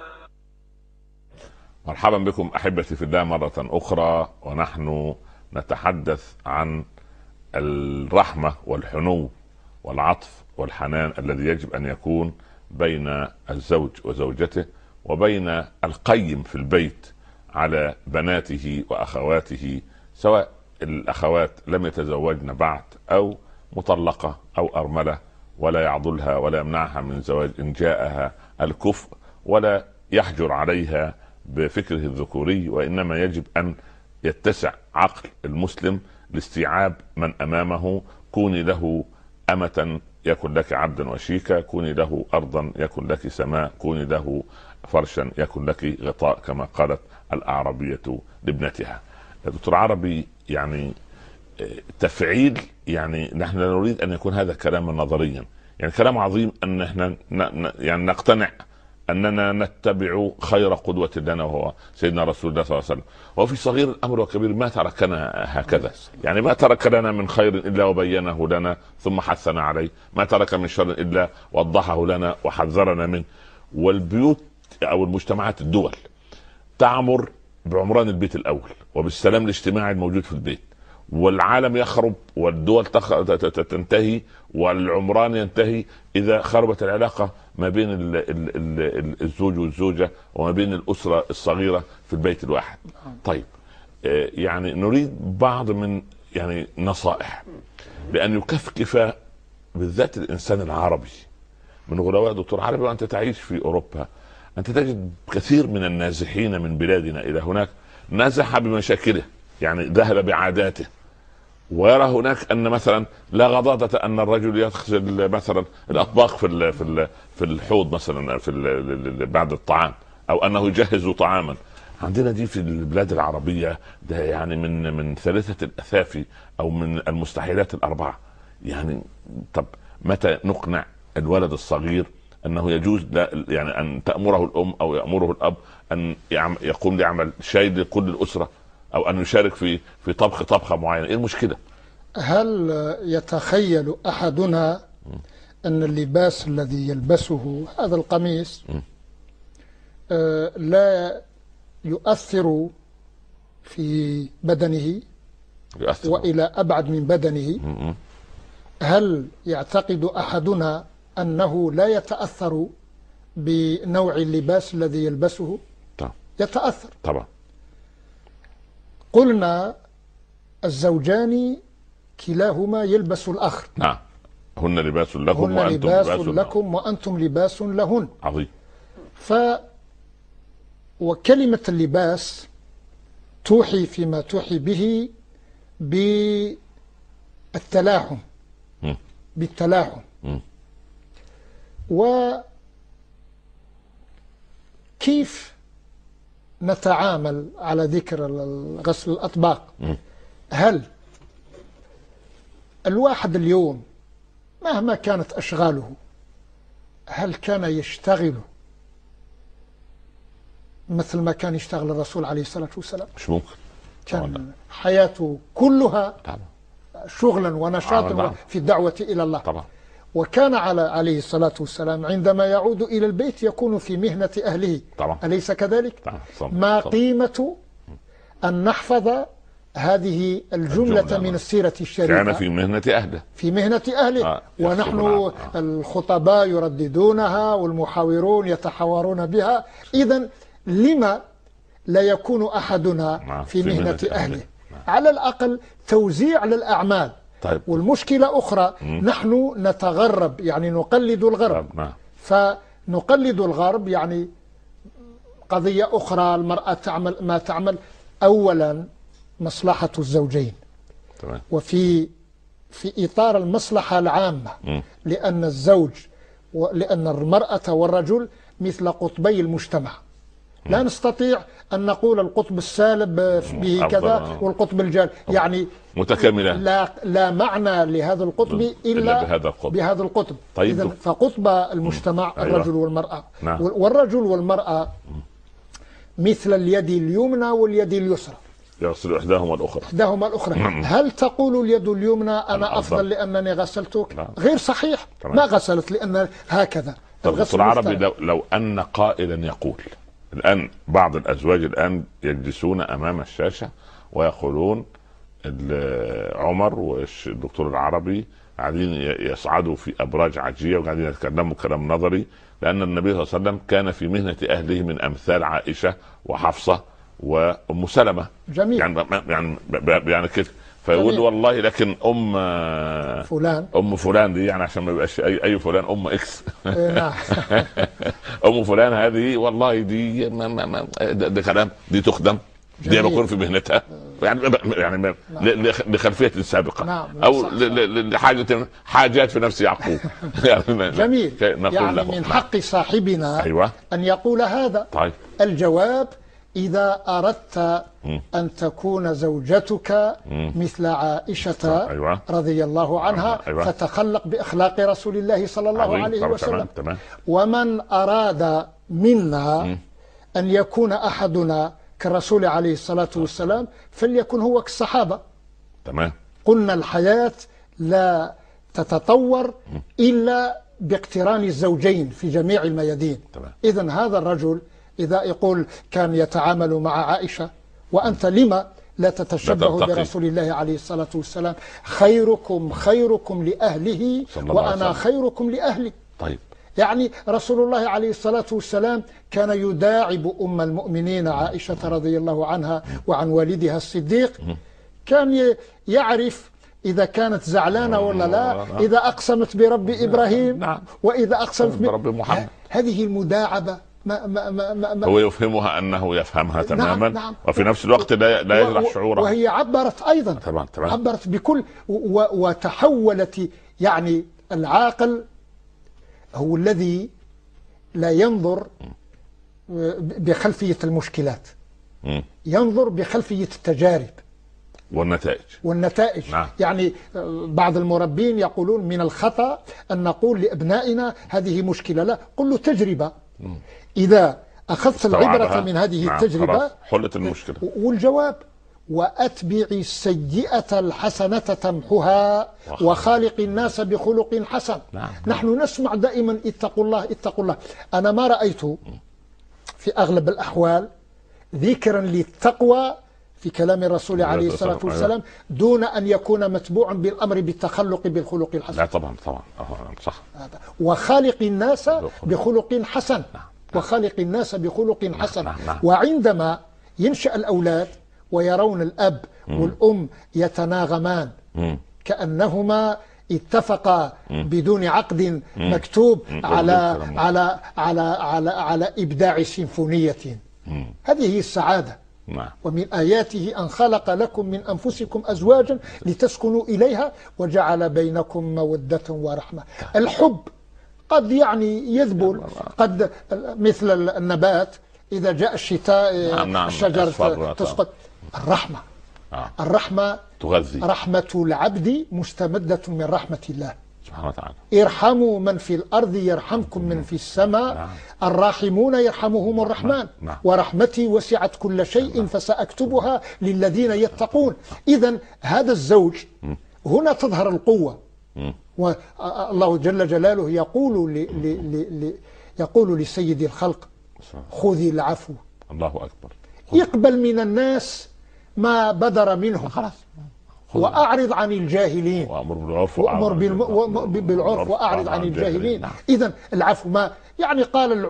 مرحبا بكم أحبتي في الله مرة أخرى، ونحن نتحدث عن الرحمة والحنو والعطف والحنان الذي يجب أن يكون بين الزوج وزوجته، وبين القيم في البيت على بناته وأخواته، سواء الأخوات لم يتزوجن بعد أو مطلقة أو أرملة، ولا يعضلها ولا يمنعها من زواج إن جاءها الكفء، ولا يحجر عليها بفكره الذكوري، وإنما يجب أن يتسع عقل المسلم لاستيعاب من أمامه. كوني له أمة يكن لك عبدا وشيكا، كوني له أرضا يكن لك سماء، كوني له فرشا يكن لك غطاء، كما قالت الأعربية لابنتها. دكتور عربي، يعني تفعيل، يعني نحن لا نريد أن يكون هذا كلاما نظريا، يعني كلام عظيم أن احنا يعني نقتنع أننا نتبع خير قدوة لنا وهو سيدنا رسول الله صلى الله عليه وسلم. وفي صغير الأمر وكبير ما تركنا هكذا، يعني ما ترك لنا من خير إلا وبينه لنا ثم حثنا عليه، ما ترك من شر إلا وضحه لنا وحذرنا منه. والبيوت أو المجتمعات، الدول تعمر بعمران البيت الأول وبالسلام الاجتماعي الموجود في البيت، والعالم يخرب والدول تنتهي والعمران ينتهي إذا خربت العلاقة ما بين الزوج والزوجة وما بين الأسرة الصغيرة في البيت الواحد. طيب، يعني نريد بعض من يعني نصائح بأن يكفكف بالذات الإنسان العربي من غلواء. دكتور عربي، وأنت تعيش في أوروبا، أنت تجد كثير من النازحين من بلادنا إلى هناك نازح بمشاكله، يعني ذهب بعاداته، ويرى هناك ان مثلا لا غضاضة ان الرجل يغسل مثلا الاطباق في الحوض مثلا بعد الطعام، او انه يجهز طعاما. عندنا دي في البلاد العربية ده يعني من ثالثة الاثافي او من المستحيلات الاربعة. يعني طب متى نقنع الولد الصغير انه يجوز يعني ان تأمره الام او يأمره الاب ان يقوم ليعمل شاي لكل الاسرة، او ان يشارك في طبخة معينة؟ ايه المشكلة؟ هل يتخيل احدنا ان اللباس الذي يلبسه هذا القميص لا يؤثر في بدنه والى ابعد من بدنه؟ هل يعتقد احدنا انه لا يتأثر بنوع اللباس الذي يلبسه؟ يتأثر طبعا. قلنا الزوجان كلاهما يلبس الآخر. نعم. هن لباس لكم هن لباس لكم وأنتم لباس لهن. عظيم. وكلمة اللباس توحي فيما توحي به بالتلاحم، بالتلاحم. وكيف نتعامل على ذكر غسل الأطباق؟ هل الواحد اليوم مهما كانت أشغاله هل كان يشتغل مثل ما كان يشتغل الرسول عليه الصلاة والسلام؟ مش ممكن. كان حياته كلها طبعا شغلا ونشاطا في الدعوة إلى الله. طبعا. وكان عليه الصلاة والسلام عندما يعود إلى البيت يكون في مهنة أهله. طبعا. أليس كذلك؟ طبعا. ما قيمة أن نحفظ هذه الجملة من السيرة الشريفة؟ كان في مهنة أهله، في مهنة أهله. ونحن الخطباء يرددونها والمحاورون يتحاورون بها. إذن لما لا يكون أحدنا في مهنة أهله؟ على الأقل توزيع للأعمال. طيب. والمشكلة أخرى، نحن نتغرب، يعني نقلد الغرب. فنقلد الغرب، يعني قضية أخرى، المرأة تعمل ما تعمل. أولا مصلحة الزوجين. تمام. في إطار المصلحة العامة، لأن الزوج ولأن المرأة والرجل مثل قطبي المجتمع. لا نستطيع أن نقول القطب السالب به كذا والقطب الجالب، يعني متكاملة. لا معنى لهذا القطب إلا بهذا القطب. طيب. إذن فقطب المجتمع الرجل والمرأة. نعم. والرجل والمرأة مثل اليد اليمنى واليد اليسرى، يغسل إحداهما الأخرى. هل تقول اليد اليمنى أنا أفضل لأنني غسلتك؟ لا. غير صحيح. ما غسلت لأن هكذا. الغسل العربي لو أن قائلا يقول الآن، بعض الأزواج الآن يجلسون أمام الشاشة ويقولون عمر والدكتور العربي قاعدين يصعدوا في أبراج عاجية وقاعدين يتكلموا كلام نظري، لأن النبي صلى الله عليه وسلم كان في مهنة أهله من أمثال عائشة وحفصة وأم سلمة. جميل. يعني كده. فيقول والله لكن ام فلان دي، يعني عشان ما يبقاش اي فلان، ام اكس. ام فلان هذه والله دي ده كلام، دي تخدم، دي بكون في مهنتها، يعني لخلفيه سابقه. او حاجات في نفس يعقوب. جميل. يعني من حق صاحبنا ان يقول هذا. طيب. الجواب: إذا أردت أن تكون زوجتك مثل عائشة رضي الله عنها فتخلق بأخلاق رسول الله صلى الله عليه وسلم. ومن أراد منا أن يكون أحدنا كالرسول عليه الصلاة والسلام فليكن هو كالصحابة. تمام. قلنا الحياة لا تتطور إلا باقتران الزوجين في جميع الميادين. إذن هذا الرجل إذا يقول كان يتعامل مع عائشة، وأنت لما لا تتشبه برسول الله عليه الصلاة والسلام؟ خيركم لأهله وأنا خيركم لأهلي. طيب. يعني رسول الله عليه الصلاة والسلام كان يداعب أم المؤمنين عائشة رضي الله عنها وعن والدها الصديق. كان يعرف إذا كانت زعلانة ولا لا، إذا أقسمت برب إبراهيم وإذا أقسمت برب محمد. هذه المداعبة ما هو يفهمها أنه يفهمها تماما. نعم. وفي نفس الوقت لا يجرح شعورها. وهي عبرت أيضا. طبعا. عبرت بكل وتحولت. يعني العاقل هو الذي لا ينظر بخلفية المشكلات، ينظر بخلفية التجارب والنتائج. نعم. يعني بعض المربين يقولون من الخطأ أن نقول لأبنائنا هذه مشكلة، لا، قل له تجربة. إذا أخذت العبرة من هذه التجربة حلت المشكلة. والجواب: وأتبع السيئة الحسنة تمحها وخالق الناس بخلق حسن. نحن نسمع دائما اتقوا الله اتقوا الله. أنا ما رأيت في أغلب الأحوال ذكرا للتقوى في كلام الرسول عليه الصلاة والسلام دون أن يكون متبوعا بالأمر بالتخلق بالخلق الحسن. لا طبعا صح. وخالق الناس بخلق حسن. وخالق الناس بخلق حسن. وعندما ينشأ الأولاد ويرون الأب والأم يتناغمان كأنهما اتفقا بدون عقد مكتوب على إبداع سيمفونية هذه هي السعادة. نعم. ومن آياته أن خلق لكم من أنفسكم أزواجا لتسكنوا إليها وجعل بينكم مودة ورحمة. الحب قد يعني يذبل، قد مثل النبات إذا جاء الشتاء الشجر تسقط. الرحمة الرحمة تغذي. رحمة العبد مستمدة من رحمة الله سبحانه وتعالى. ارحموا من في الأرض يرحمكم من في السماء. الراحمون يرحمهم الرحمن. ورحمتي وسعت كل شيء فسأكتبها للذين يتقون. إذن هذا الزوج هنا تظهر القوة. والله جل جلاله يقول لسيد الخلق خذي العفو. الله أكبر. يقبل من الناس ما بدر منهم خلاص، وأعرض عن الجاهلين وأمر بالعرف وأعرض عن الجاهلين. إذن العفو ما يعني قال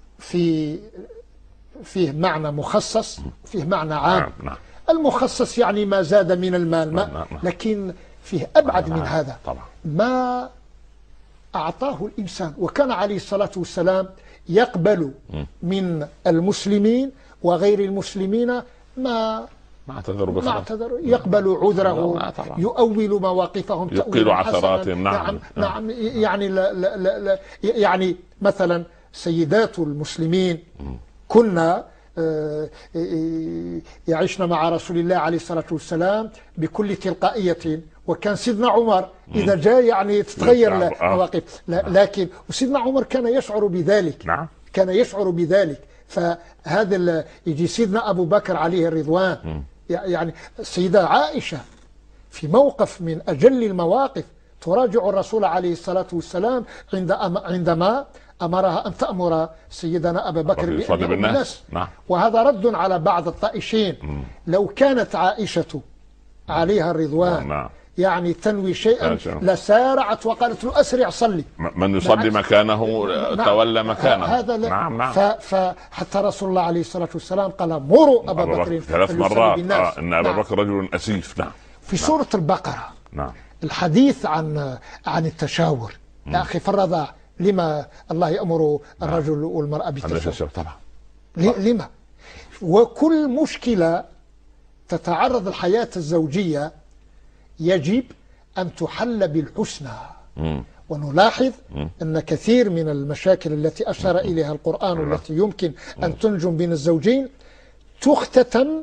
فيه معنى مخصص، فيه معنى عام. المخصص يعني ما زاد من المال، لكن فيه أبعد من هذا. ما أعطاه الإنسان. وكان عليه الصلاة والسلام يقبل من المسلمين وغير المسلمين ما اعتذروا، يقبل عذره، يؤول مواقفهم، يقيل عثراتهم. نعم. يعني لا يعني مثلا سيدات المسلمين كنا يعيشن مع رسول الله عليه الصلاة والسلام بكل تلقائية. وكان سيدنا عمر إذا جاء يعني تتغير المواقف، لكن وسيدنا عمر كان يشعر بذلك. كان يشعر بذلك. فهذا يجي سيدنا أبو بكر عليه الرضوان، يعني السيدة عائشة في موقف من أجل المواقف تراجع الرسول عليه الصلاة والسلام عندما أمرها أن تأمر سيدنا أبا بكر بأن الناس. وهذا رد على بعض الطائشين. لو كانت عائشة عليها الرضوان يعني تنوي شيئا لسارعت وقالت له أسرع صلي، من يصلي مكانه تولى مكانه. هذا فحتى رسول الله عليه الصلاة والسلام قال مروا أبا بكر 3 مرات إن أبا بكر رجل أسيف. في سورة البقرة الحديث عن التشاور. يا أخي في الرضاع لما الله يأمر الرجل والمرأة بالتشاور؟ لما؟ وكل مشكلة تتعرض الحياة الزوجية يجب أن تحل بالحسنى. ونلاحظ أن كثير من المشاكل التي أشار إليها القرآن والتي يمكن أن تنجم بين الزوجين تختتم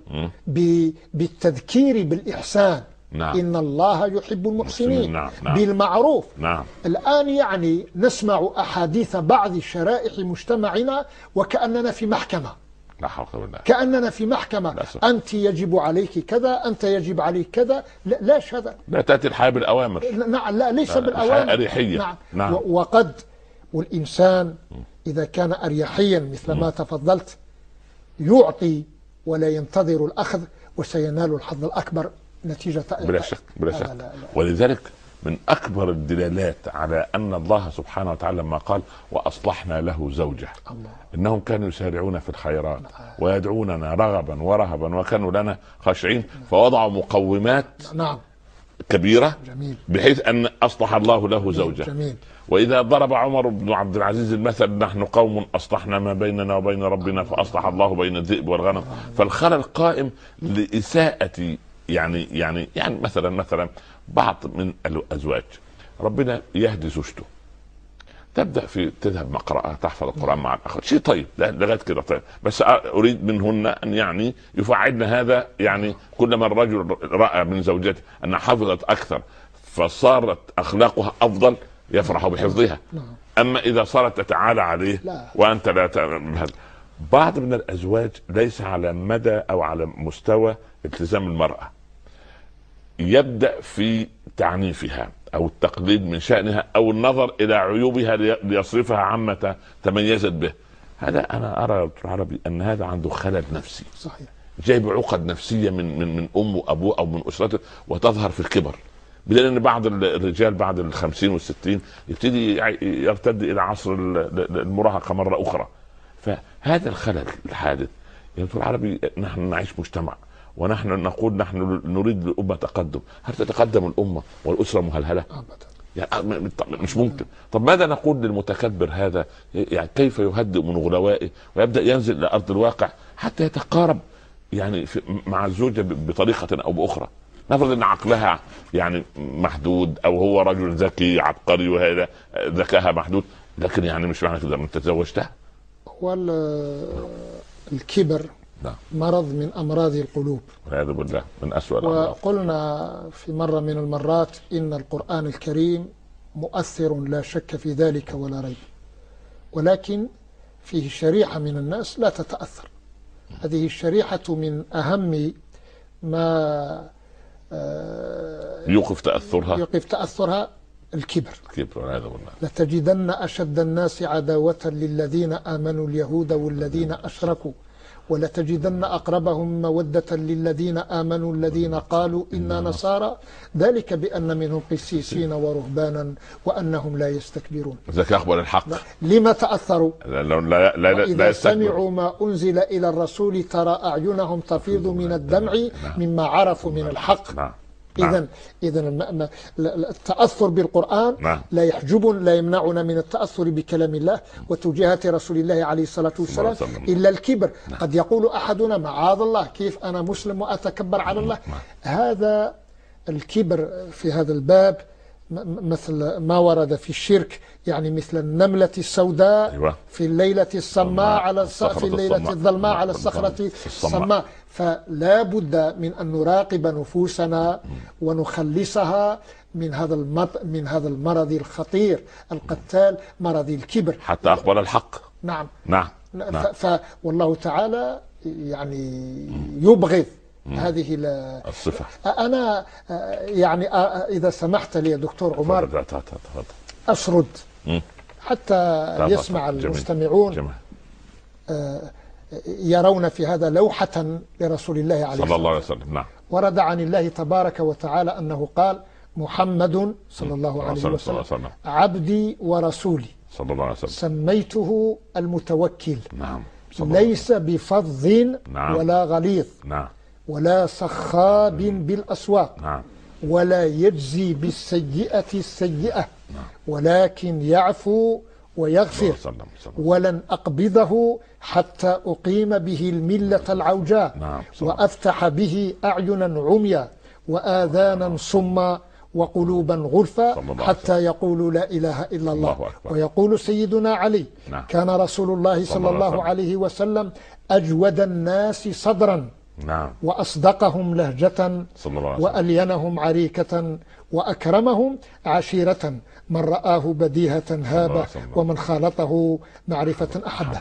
بالتذكير بالإحسان. إن الله يحب المحسنين بالمعروف. الآن يعني نسمع أحاديث بعض شرائح مجتمعنا وكأننا في محكمة. كأننا في محكمة. أنت يجب عليك كذا، أنت يجب عليك كذا. لا هذا لا تأتي الحياة بالأوامر. لا ليس بالأوامر. أريحية. وقد والإنسان إذا كان أريحيا مثل ما تفضلت يعطي ولا ينتظر الأخذ وسينال الحظ الأكبر نتيجة. بلا شك. ولذلك من أكبر الدلالات على أن الله سبحانه وتعالى لما قال وأصلحنا له زوجه، إنهم كانوا يسارعون في الخيرات ويدعوننا رغبا ورهبا وكانوا لنا خاشعين، فوضعوا مقومات كبيرة بحيث أن أصلح الله له زوجه. وإذا ضرب عمر بن عبد العزيز المثل نحن قوم أصلحنا ما بيننا وبين ربنا فأصلح الله بين الذئب والغنم. فالخلل قائم لإساءة يعني مثلا بعض من الأزواج ربنا يهدي زوجته تبدأ تذهب مقرأة تحفظ القرآن مع الأخ، شيء طيب لغاية كده طيب، بس أريد منهن أن يعني يفعلن هذا. يعني كلما الرجل رأى من زوجته أن حفظت أكثر فصارت أخلاقها أفضل يفرح بحفظها. أما إذا صارت تتعالى عليه وأنت لا تعمل. بعض من الأزواج ليس على مدى أو على مستوى التزام المرأة، يبدأ في تعنيفها أو التقليد من شأنها أو النظر إلى عيوبها ليصرفها عما تميزت به. هذا أنا أرى عربي أن هذا عنده خلل نفسي. صحيح. جايب عقد نفسية من أمه وأبوه أو من أسرته وتظهر في الكبر، بدليل أن بعض الرجال بعد 50 و60 يبتدي يرتد إلى عصر المراهقة مرة أخرى. فهذا الخلل الحادث يا دكتور عربي، نحن نعيش مجتمع ونحن نقول نحن نريد للأمة تقدم. هل تتقدم الأمة والأسرة مهلهلة؟ يعني مش ممكن. طب ماذا نقول للمتكبر هذا؟ يعني كيف يهدئ من غلوائه ويبدا ينزل الى ارض الواقع حتى يتقارب يعني مع الزوجه بطريقه او باخرى؟ نفرض ان عقلها يعني محدود، او هو رجل ذكي عبقري وهذا ذكاها محدود، لكن يعني مش معنى كده انت تزوجتها. هو الكبر مرض من أمراض القلوب والعياذ بالله، من أسوأ الأمراض. وقلنا في مرة من المرات إن القرآن الكريم مؤثر لا شك في ذلك ولا ريب، ولكن فيه شريحة من الناس لا تتأثر. هذه الشريحة من أهم ما يوقف تأثرها الكبر والعياذ بالله. لتجدن أشد الناس عداوة للذين آمنوا اليهود والذين أشركوا ولتجدن أقربهم مودة للذين آمنوا الذين قالوا إنا نصارى ذلك بأن منهم قسيسين ورهبانا وأنهم لا يستكبرون. ذاك أخبر الحق. لما تأثروا؟ وإذا سمعوا ما أنزل إلى الرسول ترى أعينهم تفيض من الدمع مما عرفوا من الحق. إذن التأثر بالقرآن لا يمنعنا من التأثر بكلام الله وتوجيهات رسول الله عليه الصلاة والسلام إلا الكبر. قد يقول أحدنا معاذ الله كيف أنا مسلم وأتكبر على الله. هذا الكبر في هذا الباب مثل ما ورد في الشرك، يعني مثل النملة السوداء في الليلة الصماء في الليلة الظلماء على الصخرة الصماء. فلا بد من أن نراقب نفوسنا ونخلصها من هذا المرض الخطير القتال، مرض الكبر، حتى أقبل الحق. نعم. والله تعالى يعني يبغض هذه الصفة. أنا يعني إذا سمحت لي يا دكتور عمر أسرد حتى يسمع المستمعون يرون في هذا لوحة لرسول الله عليه صلى الله عليه وسلم. نعم. ورد عن الله تبارك وتعالى أنه قال محمد صلى الله عليه وسلم عبدي ورسولي صلى الله عليه وسلم سميته المتوكل. نعم. ليس بفظ ولا غليظ ولا صخاب بالأسواق ولا يجزي بالسيئة السيئة ولكن يعفو ويغفر ولن أقبضه حتى أقيم به الملة العوجاء وأفتح به أعينا عميا وآذانا صما وقلوبا غلفا حتى يقولوا لا إله إلا الله. ويقول سيدنا علي كان رسول الله صلى الله عليه وسلم أجود الناس صدرا وأصدقهم لهجة وألينهم عريكة وأكرمهم عشيرة من رآه بديهة هابة ومن خالطه معرفة أحبه.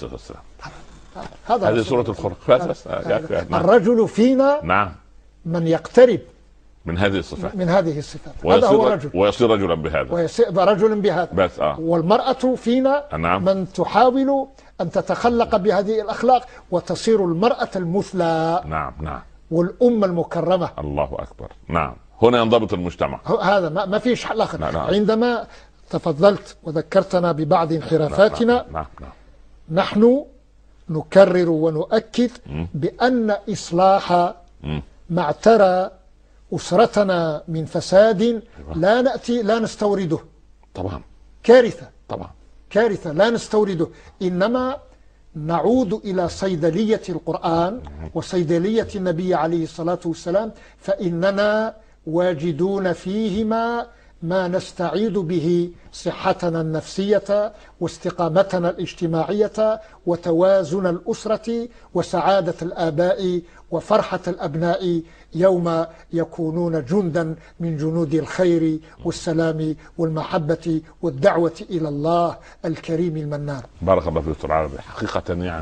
هذه سورة الخلق. الرجل فينا من يقترب من هذه الصفات هذا هو الرجل ويصير رجلا بهذا ويصير رجلا بهذا بس والمرأة فينا من تحاول أن تتخلق بهذه الأخلاق وتصير المرأة المثلى. والأمة المكرمة. الله أكبر. هنا ينضبط المجتمع. هذا ما فيش حل آخر. عندما تفضلت وذكرتنا ببعض انحرافاتنا نحن نكرر ونؤكد بأن إصلاح ما اعترى أسرتنا من فساد لا نستورده. طبعا كارثة لا نستورده، إنما نعود إلى صيدلية القرآن وصيدلية النبي عليه الصلاة والسلام، فإننا واجدون فيهما ما نستعيد به صحتنا النفسية واستقامتنا الاجتماعية وتوازن الأسرة وسعادة الآباء وفرحة الأبناء يوم يكونون جندا من جنود الخير والسلام والمحبة والدعوة إلى الله الكريم المنان. بارك الله فيك دكتور عربي. حقيقة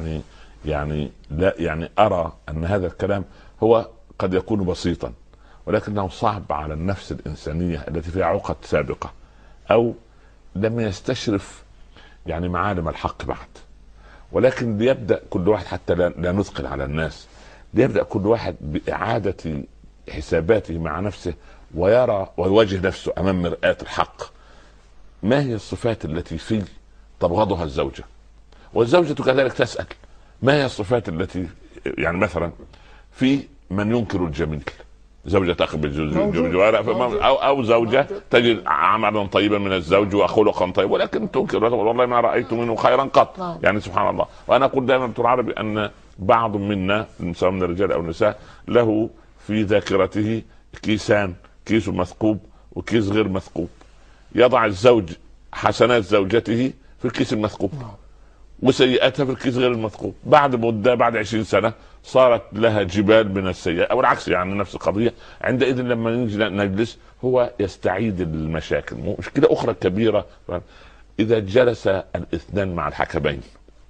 يعني أرى أن هذا الكلام هو قد يكون بسيطا ولكنه صعب على النفس الإنسانية التي فيها عقد سابقة أو لم يستشرف يعني معالم الحق بعد. ولكن ليبدأ كل واحد حتى لا نثقل على الناس، ليبدأ كل واحد بإعادة حساباته مع نفسه ويرى ويواجه نفسه أمام مرآة الحق. ما هي الصفات التي فيه تبغضها الزوجة؟ والزوجة كذلك تسأل ما هي الصفات التي يعني مثلا في من ينكر الجميل زوجة تقبل موجود. جوارها، موجود. أو زوجة موجود. تجد عملا طيبا من الزوج وخلقا طيب، ولكن تنكر والله ما رأيت منه خيرا قط. نعم. يعني سبحان الله. وأنا أقول دائما دكتور عربي أن بعض منا سواء من الرجال أو النساء له في ذاكرته كيسان، كيس مثقوب وكيس غير مثقوب. يضع الزوج حسنات زوجته في الكيس المثقوب وسيئاتها في الكيس غير المثقوب. بعد مدة، بعد 20 سنة صارت لها جبال من السيئات، او العكس يعني نفس القضية. عندئذ لما نجي نجلس هو يستعيد المشاكل. مشكلة اخرى كبيرة اذا جلس الاثنان مع الحكمين.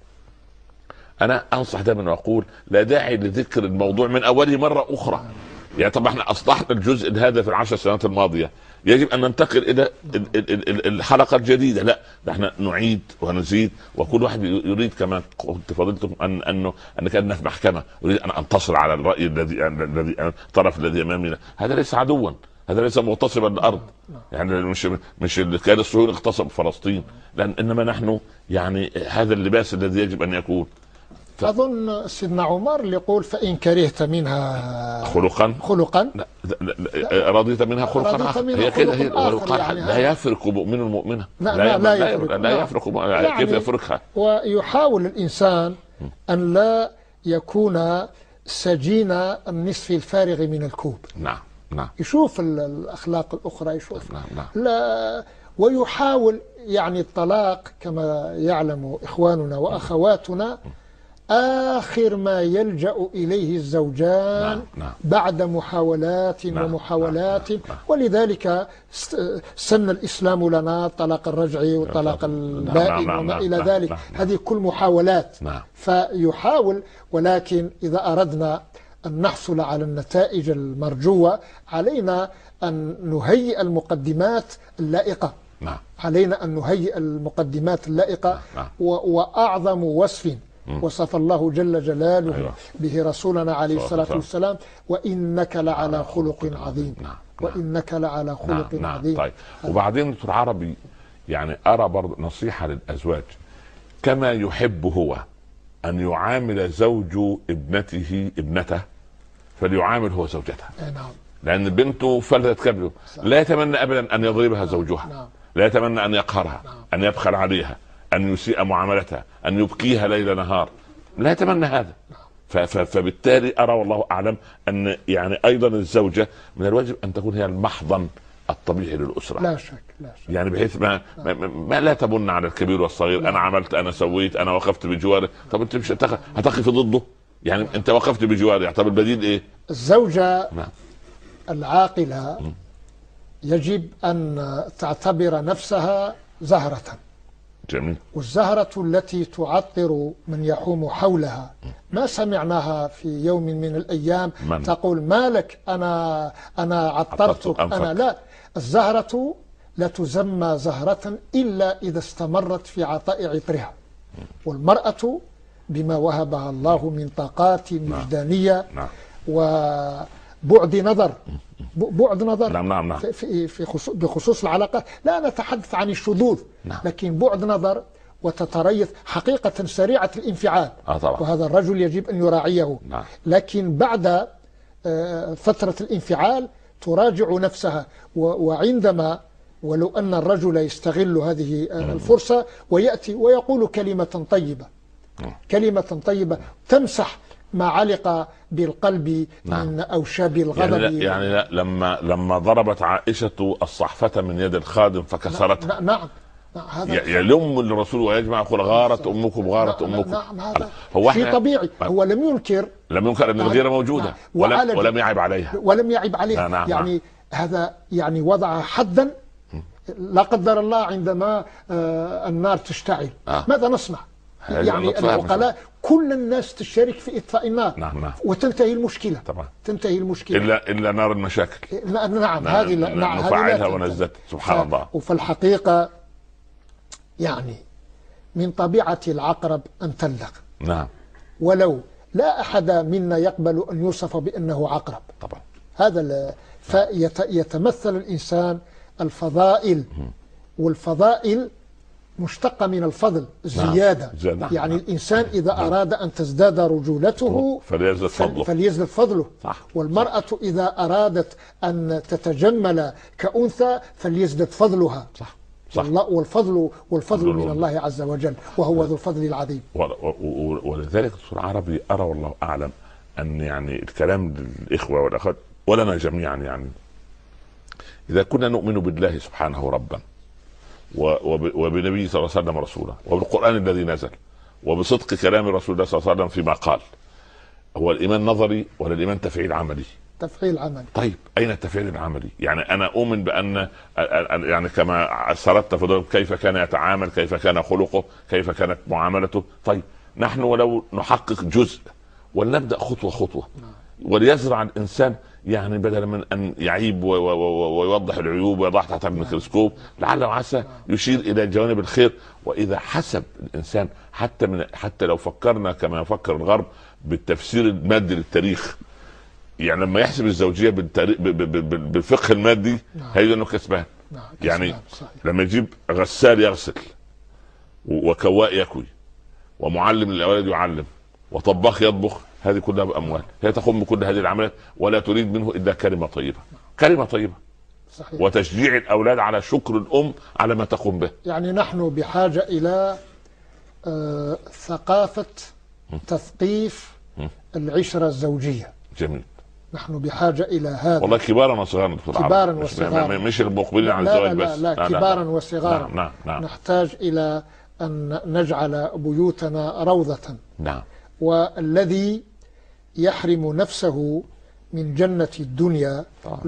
انا انصح دائما واقول لا داعي لذكر الموضوع من اوله مرة اخرى. يعني طبعا احنا اصلحنا الجزء هذا في ال10 سنوات الماضية، يجب ان ننتقل الى الحلقه الجديده. لا نحن نعيد ونزيد، وكل واحد يريد كما قلت فضيلتكم ان كاننا في محكمه، اريد ان انتصر على الراي الذي الطرف الذي امامنا. هذا ليس عدوا، هذا ليس مغتصبا للارض. يعني مش اللي كان الصهيوني اغتصب فلسطين، لان انما نحن يعني هذا اللباس الذي يجب ان يكون. أظن سيدنا عمر اللي يقول فإن كرهت منها خلقا رضيت منها خلقا آخر. هي كده، هي يعني لا يفرق مؤمن مؤمنة. لا يفرق. يعني كيف يفرقها؟ ويحاول الإنسان أن لا يكون سجين النصف الفارغ من الكوب. نعم نعم. يشوف الأخلاق الأخرى، يشوف. نعم. لا، ويحاول يعني الطلاق كما يعلم إخواننا وأخواتنا آخر ما يلجأ إليه الزوجان بعد محاولات ومحاولات. ولذلك سن الإسلام لنا الطلاق الرجعي والطلاق البائن وما إلى ذلك. هذه كل محاولات. فيحاول، ولكن إذا أردنا أن نحصل على النتائج المرجوة علينا أن نهيئ المقدمات اللائقة. علينا أن نهيئ المقدمات اللائقة. وأعظم وصف وصف الله جل جلاله به رسولنا عليه الصلاة والسلام: وإنك لعلى خلق عظيم. وإنك لعلى خلق عظيم. طيب، وبعدين دكتور عربي يعني أرى برضه نصيحة للأزواج: كما يحب هو أن يعامل زوج ابنته فليعامل هو زوجته. نعم. لأن بنته فلتت كبده، لا يتمنى أبدا أن يضربها زوجها. لا يتمنى أن يقهرها، أن يبخل عليها، أن يسيء معاملتها، أن يبكيها ليل نهار. لا يتمنى هذا. فبالتالي أرى والله أعلم أن يعني أيضا الزوجة من الواجب أن تكون هي المحضن الطبيعي للأسرة. لا شك. يعني بحيث ما لا تبن على الكبير والصغير. أنا عملت، أنا سويت، أنا وقفت بجواره. طب أنت مش هتقف ضده؟ يعني أنت وقفت بجواره، طب البديل إيه؟ الزوجة العاقلة يجب أن تعتبر نفسها زهرة. جميل. والزهرة التي تعطر من يحوم حولها ما سمعناها في يوم من الأيام تقول مالك أنا عطرتك أنا. لا، الزهرة لا تسمى زهرة إلا إذا استمرت في عطاء عطرها. والمرأة بما وهبها الله من طاقات وجدانية وبعد نظر نعم. بخصوص العلاقة. لا نتحدث عن الشذوذ، لكن بعد نظر وتتريث حقيقة سريعة الانفعال. وهذا الرجل يجب أن يراعيه. لكن بعد فترة الانفعال تراجع نفسها. وعندما ولو أن الرجل يستغل هذه الفرصة ويأتي ويقول كلمة طيبة تمسح ما علق بالقلب من أوشاب الغضب. يعني لما ضربت عائشة الصحفة من يد الخادم فكسرتها. نعم. يلم الرسول ويجمع يقول: غارت أمكم غارت أمكم. هذا هو شيء طبيعي. هو لم ينكر أن الغيرة موجودة. ولم يعب عليها. يعني هذا يعني وضع حدا. لا قدر الله عندما النار تشتعل ماذا نصنع؟ يعني العقلاء كل الناس تشارك في إطفاء النار. وتنتهي المشكلة. تنتهي المشكلة إلا نار المشاكل. نعم. هذه نفعلها ونزدت. سبحان الله. وفي الحقيقة يعني من طبيعة العقرب أن تلدغ. ولو لا أحد منا يقبل أن يوصف بأنه عقرب. هذا فيتمثل الإنسان الفضائل. والفضائل مشتقة من الفضل زيادة. نعم. يعني الإنسان إذا أراد أن تزداد رجولته فليزدد فضله. صح. والمرأة إذا أرادت أن تتجمل كأنثى فليزدد فضلها. صح. والفضل من الله عز وجل، وهو ذو الفضل العظيم. ولذلك دكتور عربي أرى والله أعلم أن يعني الكلام للإخوة والأخوات ولنا جميعا، يعني إذا كنا نؤمن بالله سبحانه ربا وبنبي صلى الله عليه وسلم رسولا وبالقرآن الذي نزل وبصدق كلام رسول الله صلى الله عليه وسلم فيما قال، هو الإيمان نظري ولا الإيمان تفعيل عملي؟ تفعيل عملي. طيب أين التفعيل العملي؟ يعني أنا أؤمن بأن يعني كما سردت في كيف كان يتعامل، كيف كان خلقه، كيف كانت معاملته. طيب نحن ولو نحقق جزء ولنبدأ خطوة خطوة، وليزرع الإنسان يعني بدلا من أن يعيب ويوضح العيوب ويضع تحت الميكروسكوب، لعل وعسى يشير إلى جوانب الخير. وإذا حسب الإنسان حتى لو فكرنا كما يفكر الغرب بالتفسير المادي للتاريخ، يعني لما يحسب الزوجية بالفقه المادي هيجد أنه كسبان. يعني لما يجيب غسال يغسل وكواء يكوي ومعلم للأولاد يعلم وطباخ يطبخ، هذه كلها بأموال، هي تقوم بكل هذه العمليات ولا تريد منه إلا كلمة طيبة. كلمة طيبة. صحيح. وتشجيع الأولاد على شكر الأم على ما تقوم به. يعني نحن بحاجة إلى ثقافة تثقيف العشرة الزوجية. جميل. نحن بحاجة إلى هذا والله، كبارا وصغارا. كبارا وصغارا، مش المقبلين على الزواج بس. لا كبارا وصغارا. نعم. نحتاج إلى أن نجعل بيوتنا روضة. نعم. والذي يحرم نفسه من جنة الدنيا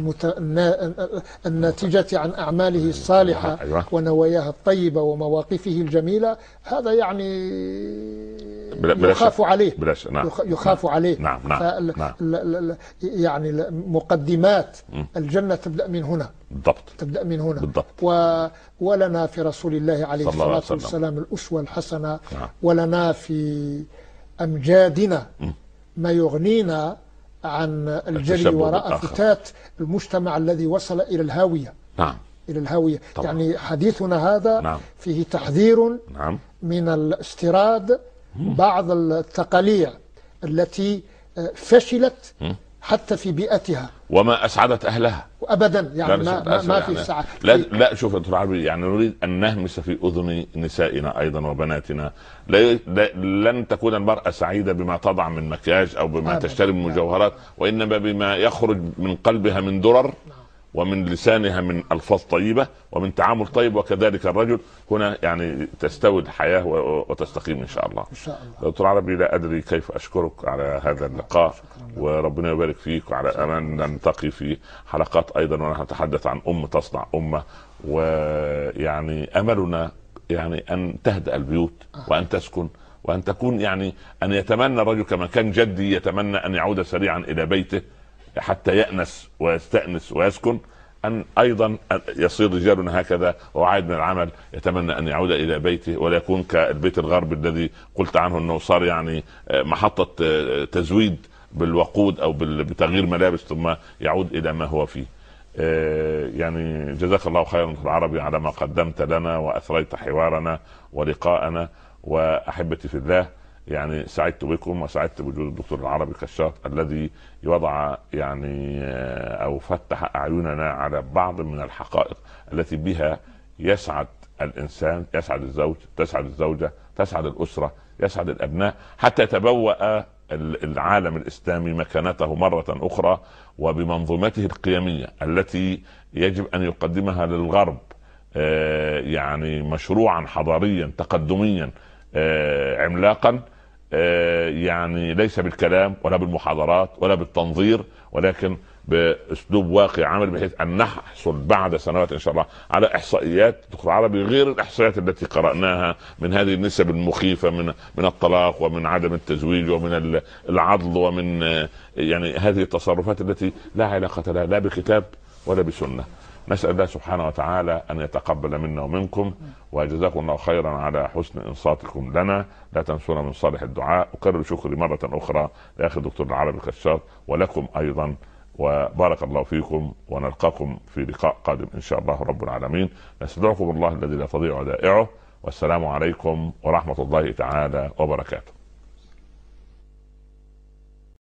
الناتجة عن أعماله الصالحة ونواياها الطيبة ومواقفه الجميلة، هذا يعني يخاف عليه. يخاف عليه. نعم. يعني مقدمات الجنة تبدأ من هنا. تبدأ من هنا. ولنا في رسول الله عليه الصلاة والسلام الأسوة الحسنة. ولنا في أمجادنا ما يغنينا عن الجري وراء فتات المجتمع الذي وصل إلى الهاوية. إلى الهاوية. يعني حديثنا هذا فيه تحذير من الاستيراد بعض التقاليع التي فشلت حتى في بيئتها وما أسعدت أهلها أبدا. يعني ما في سعادة. لا شوف يا دكتور عربي، يعني نريد أن نهمس في أذن نسائنا أيضا وبناتنا. لن تكون المرأة سعيدة بما تضع من مكياج أو بما تشتري من مجوهرات، وإنما بما يخرج من قلبها من درر ومن لسانها من ألفاظ طيبة ومن تعامل طيب. وكذلك الرجل هنا يعني تستوي الحياة وتستقيم إن شاء الله. دكتور عربي، لا أدري كيف أشكرك على هذا اللقاء، وربنا يبارك فيك، وعلى أمان نلتقي في حلقات أيضا ونحن نتحدث عن أم تصنع أمة. ويعني أملنا يعني أن تهدأ البيوت وأن تسكن وأن تكون، يعني أن يتمنى الرجل كما كان جدي يتمنى أن يعود سريعا إلى بيته حتى يأنس ويستأنس ويسكن، أن أيضا يصير رجالنا هكذا وعائد من العمل يتمنى أن يعود إلى بيته ولا يكون كالبيت الغربي الذي قلت عنه أنه صار يعني محطة تزويد بالوقود أو بتغيير ملابس ثم يعود إلى ما هو فيه. يعني جزاك الله خيرا في العربي على ما قدمت لنا وأثريت حوارنا ولقاءنا. وأحبتي في الله، يعني سعدت بكم وسعدت بوجود الدكتور العربي كشاط الذي وضع يعني أو فتح أعيننا على بعض من الحقائق التي بها يسعد الإنسان، يسعد الزوج، تسعد الزوجة، تسعد الأسرة، يسعد الأبناء، حتى يتبوأ العالم الإسلامي مكانته مرة أخرى وبمنظومته القيمية التي يجب أن يقدمها للغرب، يعني مشروعا حضاريا تقدميا عملاقا، يعني ليس بالكلام ولا بالمحاضرات ولا بالتنظير، ولكن باسلوب واقع عمل، بحيث ان نحصل بعد سنوات ان شاء الله على احصائيات دكتور عربي غير الاحصائيات التي قراناها من هذه النسب المخيفه من الطلاق ومن عدم التزويج ومن العضل ومن يعني هذه التصرفات التي لا علاقه لها لا بكتاب ولا بسنه. نسأل الله سبحانه وتعالى أن يتقبل منا ومنكم، وجزاكم الله خيرا على حسن إنصاتكم لنا. لا تنسونا من صالح الدعاء. أكرر شكري مرة أخرى لأخي الدكتور العربي كشاط ولكم أيضا، وبارك الله فيكم، ونلقاكم في لقاء قادم إن شاء الله رب العالمين. نستودعكم الله الذي لا تضيع ودائعه، والسلام عليكم ورحمة الله تعالى وبركاته.